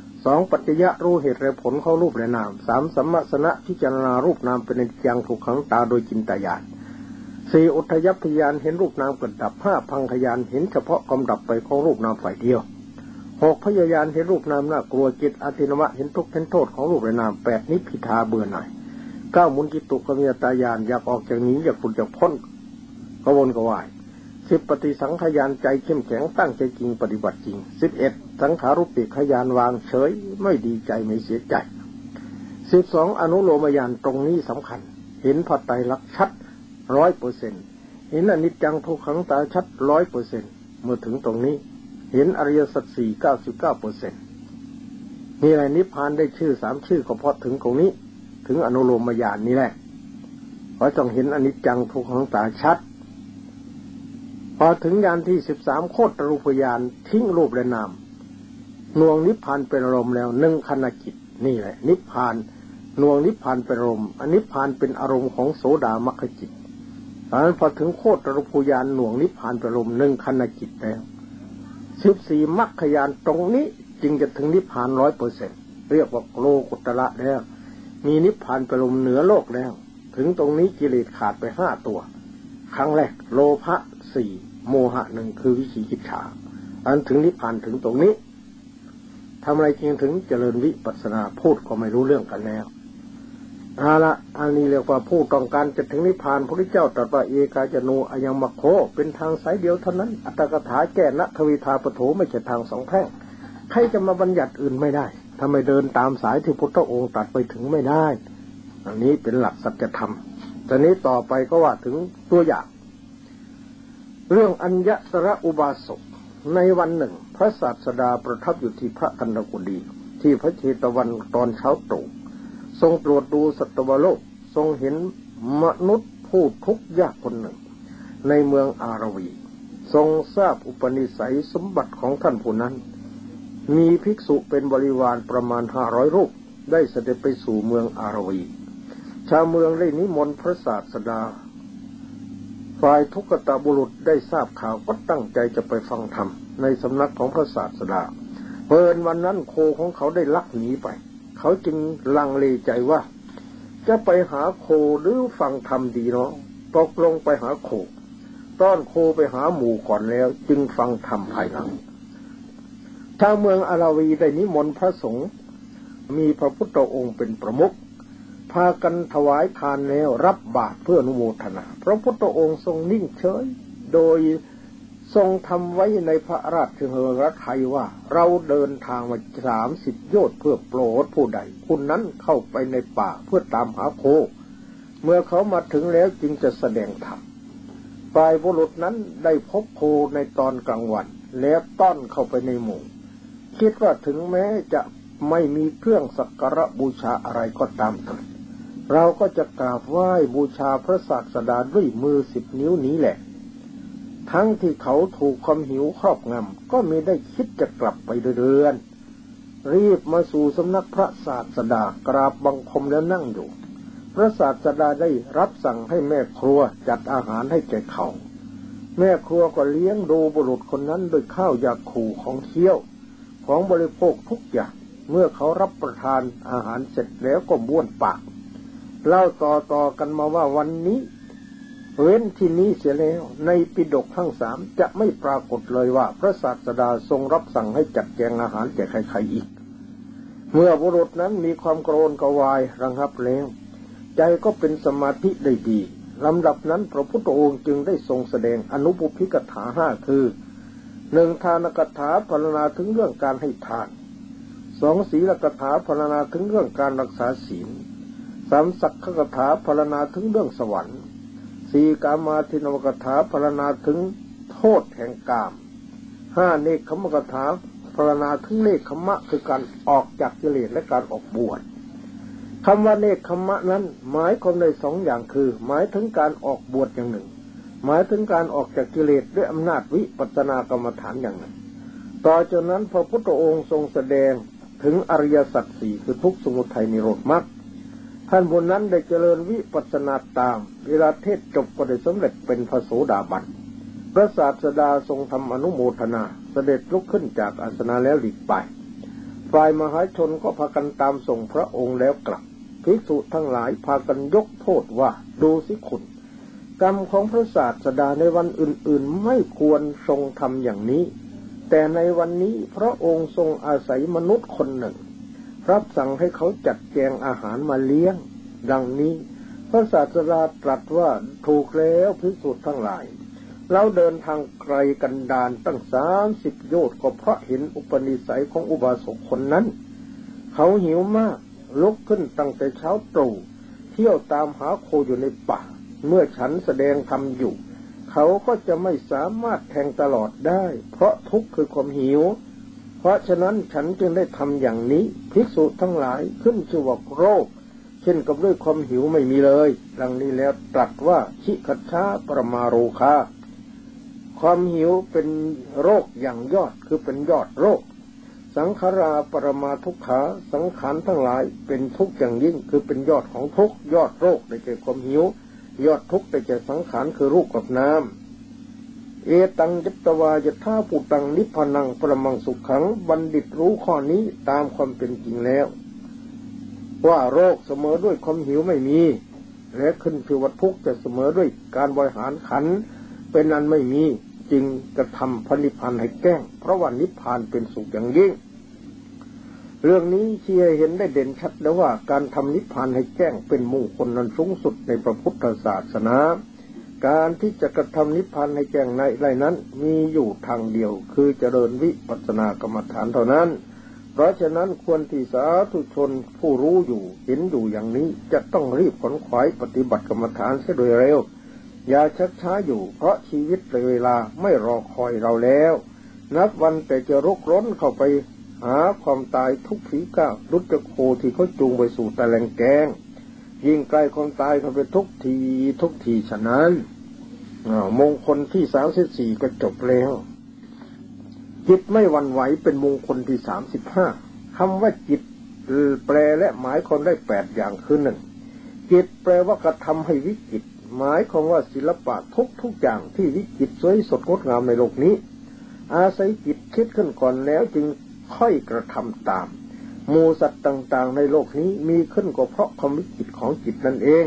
2ปัจจยะรู้เหตุและผลของรูปและนาม3สัมมัสสนะพิจารณารูปนามเป็นอนิจจังทุกขังตาโดยจินตญาณ4อุทธัยพยานเห็นรูปนามเกิดดับ5พังคยานเห็นเฉพาะความดับไปของรูปนามฝ่ายเดียว6พยายานเห็นรูปนามน่ากลัว7อธินวะเห็นทุกข์เห็นโทษของรูปและนาม8นิพพิทาเบื่อหน่าย9มุนจิตุกมิยตายานอยากออกจากนี้อยากผุดจากพ้นกวนกวาย 10ปฏิสังขยานใจเข้มแข็งตั้งใจจริงปฏิบัติจริง11สังขารุปปิขยานวางเฉยไม่ดีใจไม่เสียใจ12อนุโลมญาณตรงนี้สำคัญเห็นพระไตรลักษณ์ชัด 100% เห็นอนิจจังทุกขังตาชัด 100% เมื่อถึงตรงนี้เห็นอริยสัจ4 99% มีอะไรนิพพานได้ชื่อ3ชื่อก็เพราะถึงตรงนี้ถึงอนุโลมญาณนี่แหละเพราะต้องเห็นอนิจจังทุกขังตาชัดพอถึงญาณที่13โคตรรูปญาณทิ้งรูปและนามหน่วงนิพพานเป็นอารมณ์แล้ว1ขณะจิตนี่แหละนิพพานหน่วงนิพพานเป็นอารมณ์อนิพพานเป็นอารมณ์ของโสดามรรคจิตเพราะฉะนั้นพอถึงโคตรรูปญาณหน่วงนิพพานเป็นอารมณ์1ขณะจิตแล้ว14มรรคญาณตรงนี้จึงจะถึงนิพพาน 100% เรียกว่าโลกุตระแล้วมีนิพพานเป็นอารมณ์เหนือโลกแล้วถึงตรงนี้กิเลสขาดไป5ตัวครั้งแรกโลภะ4โมหะ1คือวิจิกิจฉาอันถึงนิพพานถึงตรงนี้ทำอะไรจริงถึงเจริญวิปัสสนาพูดก็ไม่รู้เรื่องกันแล้วละอันนี้เรียกว่าผู้ต้องการจะถึงนิพพานพระพุทธเจ้าตรัสว่าเอกาจโนอยังมัคโคเป็นทางสายเดียวเท่านั้นอัตถกถาแก้ณทวิธาปโถไม่ใช่ทางสองแพร่งใครจะมาบัญญัติอื่นไม่ได้ถ้าไม่เดินตามสายที่พุทธองค์ตรัสไปถึงไม่ได้อันนี้เป็นหลักสัจธรรมตอนนี้ต่อไปก็ว่าถึงตัวอย่างเรื่องอัญญตระอุบาสกในวันหนึ่งพระศาสดาประทับอยู่ที่พระกันดกุฎีที่พระเชตวันตอนเช้าตรู่ทรงตรวจดูสัตวโลกทรงเห็นมนุษย์ผู้ทุกข์ยากคนหนึ่งในเมืองอารวีทรงทราบอุปนิสัยสมบัติของท่านผู้นั้นมีภิกษุเป็นบริวารประมาณ500รูปได้เสด็จไปสู่เมืองอารวีชาวเมืองได้นิมนต์พระศาสดาฝ่ายทุกขตบุรุษได้ทราบข่าวก็ตั้งใจจะไปฟังธรรมในสำนักของพระศาสดาเพิ่นวันนั้นโคของเขาได้ลักหนีไปเขาจึงลังเลใจว่าจะไปหาโคหรือฟังธรรมดีเนาะตกลงไปหาโคต้อนโคไปหาหมู่ก่อนแล้วจึงฟังธรรมภายหลังชาวเมืองอาราวีได้นิมนต์พระสงฆ์มีพระพุทธองค์เป็นประมุขพากันถวายทานแล้วรับบาตรเพื่ออนุโมทนาพระพุทธองค์ทรงนิ่งเฉยโดยทรงทำไว้ในพระราชฤทัยว่าเราเดินทางมา30 โยชน์เพื่อโปรดผู้ใดผู้นั้นเข้าไปในป่าเพื่อตามหาโคเมื่อเขามาถึงแล้วจึงจะแสดงธรรมฝ่ายบุรุษนั้นได้พบโคในตอนกลางวันแล้วต้อนเข้าไปในหมู่คิดว่าถึงแม้จะไม่มีเครื่องสักการะบูชาอะไรก็ตามเถิดเราก็จะกราบไหว้บูชาพระศาสดาด้วยมือ10 นิ้วนี้แหละทั้งที่เขาถูกความหิวครอบงำก็มีได้คิดจะกลับไปเรือนรีบมาสู่สำนักพระศาสดากราบบังคมแล้วนั่งอยู่พระศาสดาได้รับสั่งให้แม่ครัวจัดอาหารให้แก่เขาแม่ครัวก็เลี้ยงดูบุรุษคนนั้นด้วยข้าวยาคูของเคี้ยวของบริโภคทุกอย่างเมื่อเขารับประทานอาหารเสร็จแล้วก็บ้วนปากเล่าต่อกันมาว่าวันนี้เว้นที่นี้เสียแล้วในปิฎกทั้ง3จะไม่ปรากฏเลยว่าพระศาสดาทรงรับสั่งให้จัดแจงอาหารแก่ใครๆอีกเมื่อบุรุษนั้นมีความโกรธกวายระงับแล้วใจก็เป็นสมาธิได้ดีลำดับนั้นพระพุทธองค์จึงได้ทรงแสดงอนุปุพพิกถา5คือ1ทานกถาพรรณนาถึงเรื่องการให้ทาน2ศีลกถาพรรณนาถึงเรื่องการรักษาศีล3สักขกถาพรรณนาถึงเรื่องสวรรค์4กามาทินวกถาพรรณนาถึงโทษแห่งกาม5เนคขมกถาพรรณนาถึงเนคขมะคือการออกจากกิเลสและการออกบวชคำว่าเนคขมะนั้นหมายความใน2อย่างคือหมายถึงการออกบวชอย่างหนึ่งหมายถึงการออกจากกิเลสด้วยอำนาจวิปัสสนากรรมฐานอย่างหนึ่งต่อจากนั้นพระพุทธองค์ทรงแสดงถึงอริยสัจ4คือทุกข์สมุทัยนิโรธมรรคท่านผู้นั้นได้เจริญวิปัสสนาตามเวลาเทศจบก็ได้สำเร็จเป็นพระโสดาบันพระศาสดาทรงทำอนุโมทนาเสด็จลุกขึ้นจากอาสนะแล้วหลีกไปฝ่ายมหาชนก็พากันตามส่งพระองค์แล้วกลับภิกษุทั้งหลายพากันยกโทษว่าดูสิคุณกรรมของพระศาสดาในวันอื่นๆไม่ควรทรงทำอย่างนี้แต่ในวันนี้พระองค์ทรงอาศัยมนุษย์คนหนึ่งรับสั่งให้เขาจัดแจงอาหารมาเลี้ยงดังนี้พระศาสดาตรัสว่าถูกแล้วภิกษุทั้งหลายเราเดินทางไกลกันดารตั้ง30 โยชน์ก็เพราะเห็นอุปนิสัยของอุบาสกคนนั้นเขาหิวมากลุกขึ้นตั้งแต่เช้าตรู่เที่ยวตามหาโคอยู่ในป่าเมื่อฉันแสดงธรรมอยู่เขาก็จะไม่สามารถแทงตลอดได้เพราะทุกข์คือความหิวเพราะฉะนั้นฉันจึงได้ทำอย่างนี้ภิกษุทั้งหลายขึ้นชื่อว่าโรคเช่นกับด้วยความหิวไม่มีเลยดังนี้แล้วตรัสว่าชิคัชชาปรมาโรคาความหิวเป็นโรคอย่างยอดคือเป็นยอดโรคสังขาราปรมาทุกขาสังขารทั้งหลายเป็นทุกข์อย่างยิ่งคือเป็นยอดของทุกข์ยอดโรคได้แก่ความหิวยอดทุกข์ได้แก่สังขารคือรูปกับนามเอตังยัตตวายถาปุตังนิพพานังปรมังสุขขังบัณฑิตรู้ข้อนี้ตามความเป็นจริงแล้วว่าโรคเสมอด้วยความหิวไม่มีและขึ้นคือวัฏทุกข์จะเสมอด้วยการบริหารขันธ์เป็นนั้นไม่มีจึงกระทำพระนิพพานให้แก้งเพราะว่านิพพานเป็นสุขอย่างยิ่งเรื่องนี้ชี้ให้เห็นได้เด่นชัดแล้วว่าการทำนิพพานให้แจ้งเป็นมงคลนั้นสูงสุดในพระพุทธศาสนาการที่จะกระทำนิพพานให้แจ้งในไรนั้นมีอยู่ทางเดียวคือเจริญวิปัสสนากรรมฐานเท่านั้นเพราะฉะนั้นควรที่สาธุชนผู้รู้อยู่เห็นอยู่อย่างนี้จะต้องรีบขนขวายปฏิบัติกรรมฐานเสียโดยเร็วอย่าชักช้าอยู่เพราะชีวิตเลยเวลาไม่รอคอยเราแล้วนับวันแต่จะรุกร้นเข้าไปหาความตายทุกฝีก้าวรุจโคที่เขาจูงไปสู่ตะแลงแกงยิ่งใกล้ความตายเขาไปทุกทีฉะนั้นมงคลที่34ก็จบแล้วจิตไม่หวั่นไหวเป็นมงคลที่35คำว่าจิตแปลและหมายความได้8อย่างคือ1จิตแปลว่ากระทำให้วิจิตรหมายความว่าศิลปะทุกอย่างที่วิจิตรสวยสดงดงามในโลกนี้อาศัยจิตคิดขึ้นก่อนแล้วจึงค่อยกระทำตามหมู่สัตว์ต่างๆในโลกนี้มีขึ้นก็เพราะความวิจิตรของจิตนั่นเอง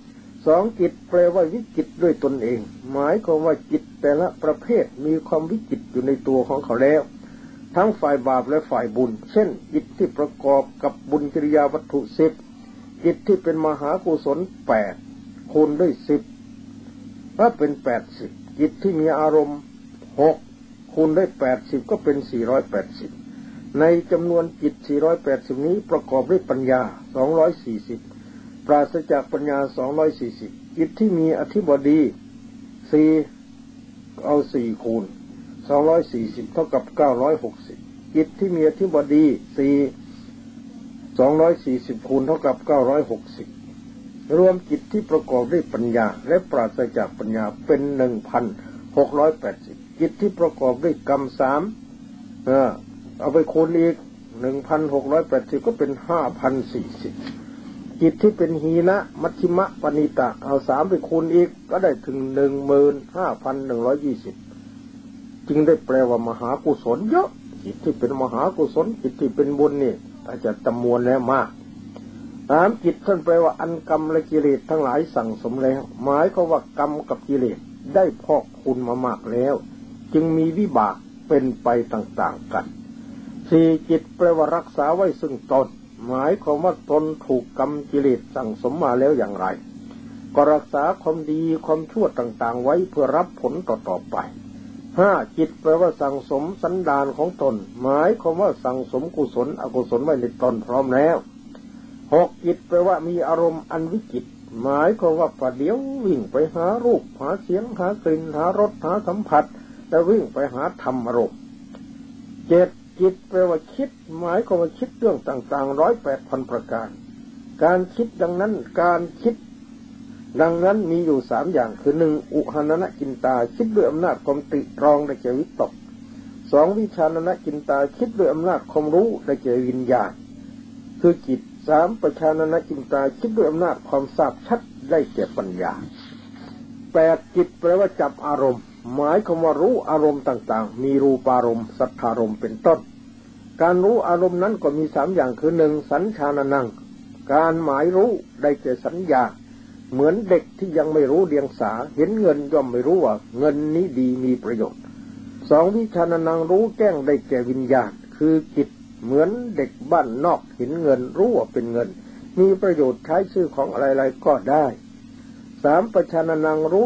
2จิตแปลว่าวิจิตรด้วยตนเองหมายความว่าจิตแต่ละประเภทมีความวิจิตรอยู่ในตัวของเขาแล้วทั้งฝ่ายบาปและฝ่ายบุญเช่นจิตที่ประกอบกับบุญกิริยาวัตถุ10จิตที่เป็นมหากุศล8คูณด้วย10ก็เป็น80จิตที่มีอารมณ์6คูณด้วย80ก็เป็น480ในจำนวนจิต480นี้ประกอบด้วยปัญญา240ปราศจากปัญญา240จิตที่มีอธิบดี4เอา4คูณ240เท่ากับ960จิตที่มีอธิบดี4 240คูณเท่ากับ960รวมจิตที่ประกอบด้วยปัญญาและปราศจากปัญญาเป็น 1,680 จิตที่ประกอบด้วยกรรม3เอาไปคูณอีก 1,680 ก็เป็น 5,040 จิตที่เป็นหีนะมัชฌิมะปณิตะเอา3ไปคูณอีกก็ได้ถึง 15,120 จึงได้แปลว่ามหากุศลเยอะจิตที่เป็นมหากุศลจิตที่เป็นบุญนี่อาจจะจำมวลแล้วมากจิตท่านแปลว่าอันกรรมและกิเลสทั้งหลายสั่งสมแล้วหมายก็ว่ากรรมกับกิเลสได้พอกพูนมามากแล้วจึงมีวิบากเป็นไปต่างๆกัน4จิตแปลว่ารักษาไว้ซึ่งตนหมายความว่าตนถูกกรรมกิเลสสั่งสมมาแล้วอย่างไรก็รักษาความดีความชั่วต่างๆไว้เพื่อรับผลต่อๆไป5จิตแปลว่าสั่งสมสันดานของตนหมายความว่าสั่งสมกุศลอกุศลไว้ในตนพร้อมแล้ว6จิตแปลว่ามีอารมณ์อันวิจิตรหมายความว่าประเดี๋ยววิ่งไปหารูปหาเสียงหากลิ่นหารสหาสัมผัสและวิ่งไปหาธรรมอารมณ์7จิตแปลว่าคิดหมายความว่าคิดเรื่องต่างๆ 108,000 ประการการคิดดังนั้นการคิดดังนั้นมีอยู่3อย่างคือ1อุหานนะจินตาคิดด้วยอำนาจความตรึกตรองได้แก่วิตก2วิชานนะจินตาคิดด้วยอำนาจความรู้ได้แก่วิญญาณคือจิต3ปัญญานนะจินตาคิดด้วยอำนาจความทราบชัดได้แก่ปัญญา8จิตแปลว่าจับอารมณ์หมายความว่ารู้อารมณ์ต่างๆมีรูปารมณ์สัทธารมณ์เป็นต้นการรู้อารมณ์นั้นก็มี3อย่างคือ1สัญชานะนังการหมายรู้ได้แก่สัญญาเหมือนเด็กที่ยังไม่รู้เดียงสาเห็นเงินย่อมไม่รู้ว่าเงินนี้ดีมีประโยชน์2วิชานะนังรู้แจ้งได้แก่วิญญาณคือจิตเหมือนเด็กบ้านนอกเห็นเงินรู้ว่าเป็นเงินมีประโยชน์ใช้ชื่อของอะไรๆก็ได้3ปัญญานังรู้ชัด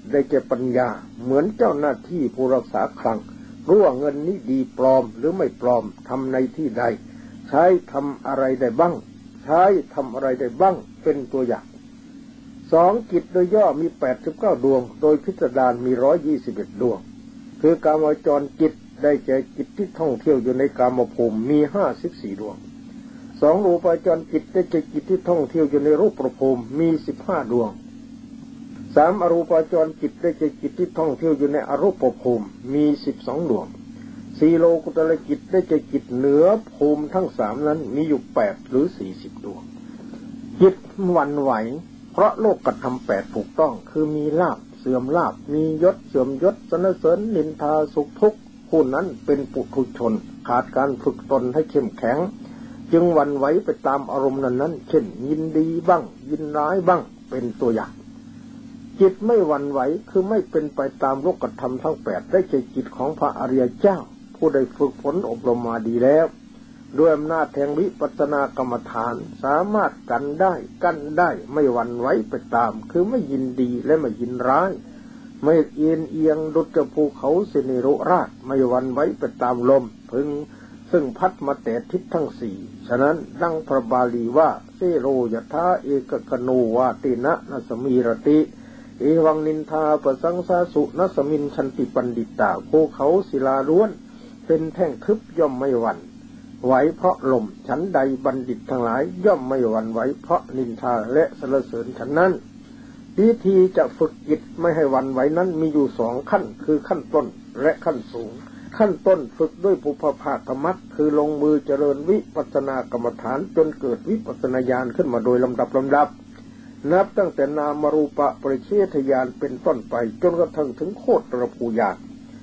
ได้แก่ปัญญาเหมือนเจ้าหน้าที่ผู้รักษาคลังรู้ว่าเงินนี้ดีปลอมหรือไม่ปลอมทำในที่ใดใช้ทำอะไรได้บ้างใช้ทำอะไรได้บ้างเป็นตัวอย่างสองจิตโดยย่อมี89ดวงโดยพิสดารมี121ดวงคือกามจรจิตได้แก่จิตที่ท่องเที่ยวอยู่ในกามภูมิมี54ดวงสองรูปจรจิตได้แก่จิตที่ท่องเที่ยวอยู่ในรูปภูมิมี15ดวงสามอรูปจรจิตได้แก่จิตที่ท่องเที่ยวอยู่ในอรูปภูมิมี12ดวงสี่โลกุตระจิตได้แก่จิตเหนือภูมิทั้งสามนั้นมีอยู่8หรือ40ดวงจิตหวั่นไหวเพราะโลกกธรรม8ถูกต้องคือมีลาภเสื่อมลาภมียศเสื่อมยศสรรเสริญนินทาสุขทุกข์ผู้นั้นเป็นปุถุชนขาดการฝึกตนให้เข้มแข็งจึงหวั่นไหวไปตามอารมณ์นั้นเช่นยินดีบ้างยินร้ายบ้างเป็นตัวอย่างจิตไม่หวั่นไหวคือไม่เป็นไปตามโลกธรรมทั้ง8ได้แก่จิตของพระอริยเจ้าผู้ได้ฝึกฝนอบรมมาดีแล้วด้วยอำนาจแห่งวิปัสสนากรรมฐานสามารถกันได้กั้นได้ไม่หวั่นไหวไปตามคือไม่ยินดีและไม่ยินร้ายไม่เอียงเอียงดุจภูเขาสินิรุราชไม่หวั่นไหวไปตามลมพึงซึ่งพัดมาแต่ทิศทั้งสี่ฉะนั้นดังพระบาลีว่าเสโรยถาเอกกโนวาตินะนัสมีรติเอวังนินทาปสังสาสุนัสมินชันติปันดิตาภูเขาศิลาล้วนเป็นแท่งทึบย่อมไม่หวั่นไหวเพราะลมฉันใดบัณฑิตทั้งหลายย่อมไม่หวั่นไหวเพราะนินทาและสรรเสริญฉันนั้นวิธีจะฝึกจิตไม่ให้หวั่นไหวนั้นมีอยู่2ขั้นคือขั้นต้นและขั้นสูงขั้นต้นฝึกด้วยปุพพาธรรมะคือลงมือเจริญวิปัสสนากรรมฐานจนเกิดวิปัสสนาญาณขึ้นมาโดยลำดับนับตั้งแต่นามรูปะปริเฉทญาณเป็นต้นไปจนกระทั่งถึงโคตรภูญาณ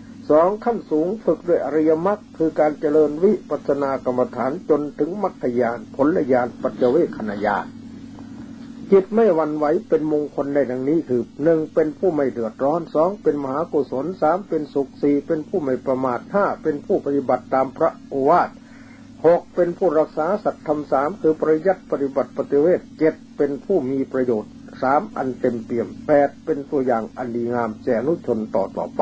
2ขั้นสูงฝึกด้วยอริยมรรคคือการเจริญวิปัสสนากรรมฐานจนถึงมรรคญาณผลญาณปัจเจเวคขณญาณจิตไม่หวั่นไหวเป็นมงคลได้ดังนี้คือ 1. เป็นผู้ไม่เดือดร้อน 2. เป็นมหากุศล 3. เป็นสุข 4. เป็นผู้ไม่ประมาท 5. เป็นผู้ปฏิบัติตามพระโอวาท 6. เป็นผู้รักษาสัตธรรม 3. คือปริยัติปฏิบัติปฏิเวท 7. เป็นผู้มีประโยชน์ 3. อันเต็มเปี่ยม 8. เป็นตัวอย่างอันดีงามแก่อนุชนต่อไป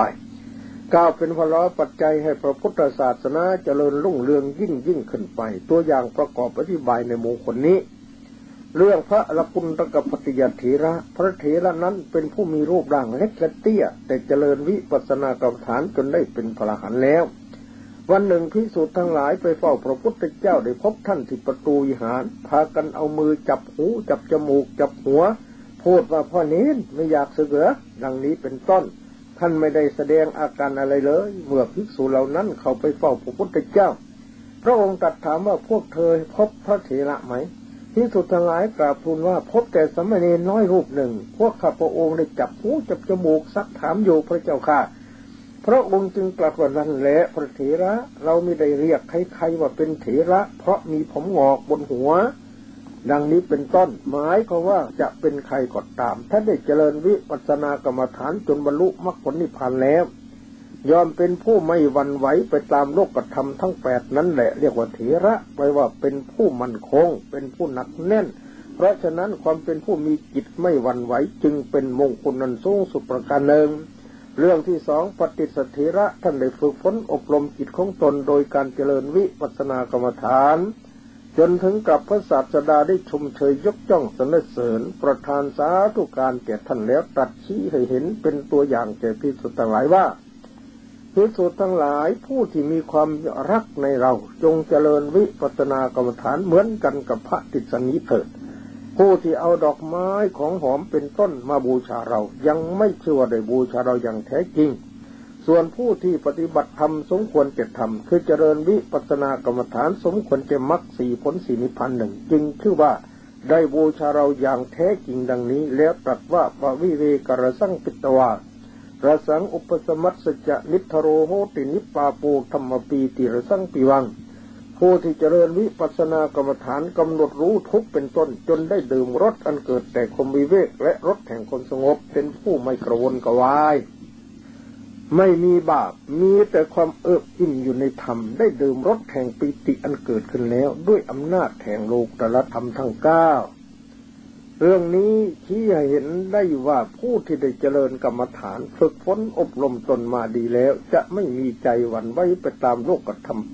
9. เป็นพลปัจจัยให้พระพุทธศาสนาเจริญรุ่งเรืองยิ่งขึ้นไปตัวอย่างประกอบอธิบายในมงคลนี้เรื่องพระละกุณตกปฏิยเถระพระเถระนั้นเป็นผู้มีรูปร่างเล็กและเตี้ยแต่เจริญวิปัสสนากรรมฐานจนได้เป็นพระอรหันต์แล้ววันหนึ่งภิกษุทั้งหลายไปเฝ้าพระพุทธเจ้าได้พบท่านที่ประตูวิหารพากันเอามือจับหูจับจมูกจับหัวพูดว่าพ่อเน้นไม่อยากสึกเหรอดังนี้เป็นต้นท่านไม่ได้แสดงอาการอะไรเลยเมื่อภิกษุเหล่านั้นเข้าไปเฝ้าพระพุทธเจ้าพระองค์ตรัสถามว่าพวกเธอพบพระเถระไหมภิกษุทั้งหลายกราบทูลว่าพบแต่สามเณรน้อยรูปหนึ่งพวกข้าพระองค์ได้จับหูจับจมูกซักถามอยู่พระเจ้าค่ะพระองค์จึงตรัสว่านั่นแหละพระเถระเราไม่ได้เรียกใครๆว่าเป็นเถระเพราะมีผมงอกบนหัวดังนี้เป็นต้นหมายความว่าจะเป็นใครก็ตามถ้าได้เจริญวิปัสสนากรรมฐานจนบรรลุมรรคผลนิพพานแล้วยอมเป็นผู้ไม่หวั่นไหวไปตามโลกธรรมทั้ง8นั้นแหละเรียกว่าเถระแปลว่าเป็นผู้มั่นคงเป็นผู้หนักแน่นเพราะฉะนั้นความเป็นผู้มีจิตไม่หวั่นไหวจึงเป็นมงคลอันสูงสุดประการหนึ่งเรื่องที่2ปฏิสัทธิระท่านได้ฝึกฝนอบรมจิตของตนโดยการเจริญวิปัสสนากรรมฐานจนถึงกับพระศาสดาได้ชมเชยยกย่องสรรเสริญประทานสาธุการแก่ท่านแล้วตรัสชี้ให้เห็นเป็นตัวอย่างแก่ภิกษุทั้งหลายว่าภิกษุทั้งหลายผู้ที่มีความรักในเราจงเจริญวิปัสสนากรรมฐานเหมือนกันกับพระติสนีเถิดผู้ที่เอาดอกไม้ของหอมเป็นต้นมาบูชาเรายังไม่เชื่อว่าได้บูชาเราอย่างแท้จริงส่วนผู้ที่ปฏิบัติธรรมสมควรแก่ธรรมคือเจริญวิปัสสนากรรมฐานสมควรแก่มรรค4ผล4นิพพาน1จึงชื่อว่าได้บูชาเราอย่างแท้จริงดังนี้แล้วตรัสว่าปวิเวกรสังปิตวาระสังอุปสมัสสจะนิทโรโหตินิปปาโปธรรมปีติระสังปิวังผู้ที่เจริญวิปัสสนากรรมฐานกำหนดรู้ทุกข์เป็นต้นจนได้ดื่มรสอันเกิดแต่ความวิเวกและรสแห่งความสงบเป็นผู้ไม่กระวนกระวายไม่มีบาปมีแต่ความเอิบอิ่มอยู่ในธรรมได้ดื่มรสแห่งปิติอันเกิดขึ้นแล้วด้วยอำนาจแห่งโลกุตตรธรรมทั้ง9 เรื่องนี้ชี้ให้เห็นได้ว่าผู้ที่ได้เจริญกรรมฐานฝึกฝนอบรมตนมาดีแล้วจะไม่มีใจหวั่นไหวไปตามโลกธรรม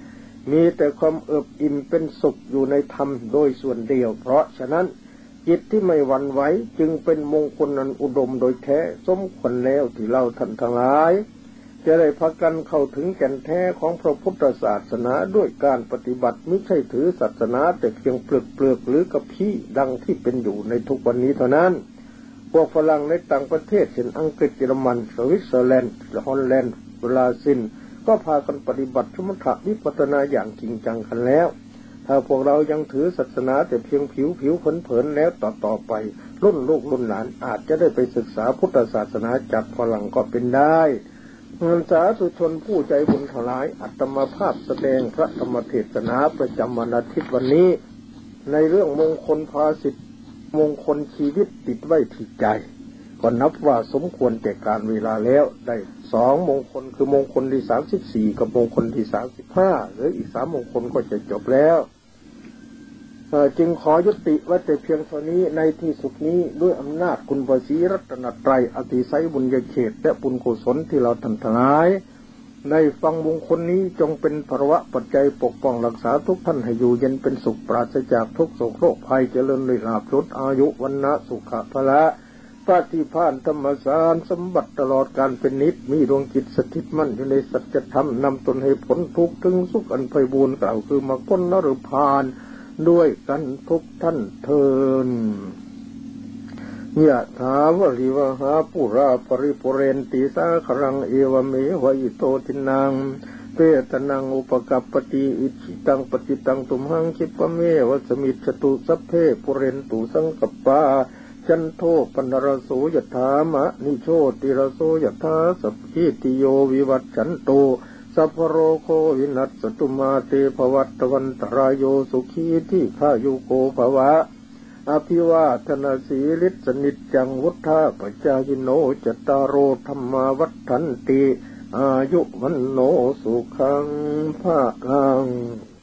8มีแต่ความเอิบอิ่มเป็นสุขอยู่ในธรรมโดยส่วนเดียวเพราะฉะนั้นจิตที่ไม่หวั่นไหวจึงเป็นมงคลอันอุดมโดยแท้สมควรแล้วที่เราท่านทั้งหลายจะได้พากันเข้าถึงแก่นแท้ของพระพุทธศาสนาด้วยการปฏิบัติไม่ใช่ถือศาสนาแต่เพียงเปลือกหรือกระพี้ดังที่เป็นอยู่ในทุกวันนี้เท่านั้นพวกฝรั่งในต่างประเทศเช่นอังกฤษเยอรมันสวิตเซอร์แลนด์ฮอลแลนด์บราซิลก็พากันปฏิบัติสมถะวิปัสสนาอย่างจริงจังกันแล้วถ้าพวกเรายังถือศาสนาแต่เพียงผิวเผินๆแล้วต่อไปรุ่นลูกรุ่นหลานอาจจะได้ไปศึกษาพุทธศาสนาจากฝรั่งก็เป็นได้สาธุชนผู้ใจบุญทั้งหลายอาตมาภาพแสดงพระธรรมเทศนาประจำวันอาทิตย์วันนี้ในเรื่องมงคลภาสิทธิมงคลชีวิตติดไว้ที่ใจก็นับว่าสมควรแก่การเวลาแล้วได้2มงคลคือมงคลที่34กับมงคลที่35หรืออีก3มงคลก็จะจบแล้วจึงขอยุติไว้แต่เพียงเท่านี้ในที่สุดนี้ด้วยอำนาจคุณพระศรีรัตนตรัยอติไสยบุญญาเขตและบุญกุศลที่เราท่านทั้งหลายได้ฟังมงคลนี้จงเป็นภวะปัจจัยปกป้องรักษาทุกท่านให้อยู่เย็นเป็นสุขปราศจากทุกโศกโรคภัยเจริญด้วยลาภยศอายุวันนะสุขะพละปฏิภาณธรรมสารสมบัติตลอดการเป็นนิจมีดวงจิตสถิตมั่นอยู่ในสัจธรรมนำตนให้พ้นทุกข์ถึงสุขอันไพบูรย์กล่าวคือมรรคผลนรพานด้วยกันทุกท่านเทินยะถาวริวหาปุราปริปุเรนติสาครังเอวเมวะอิโตทินังเปตนังอุปกัปปติอิจิตังปฏิตังตุมหังคิปะเมวะสมิจฉตุสัพเพปุเรนตุสังกปปาจันโทปนรโสยถามะนิโชติรโสยถาสัพพิติโยวิวัชชันโตสัพพโรโควินัสสตุมาเตภวัตวันตรายโยสุขีที่ข้ายุโกภวะอภิวาทนาสีลิสนิจจังวุฒาปจายโนจตารโอธรรมาวัฏันติอายุวันโนสุขังภะลัง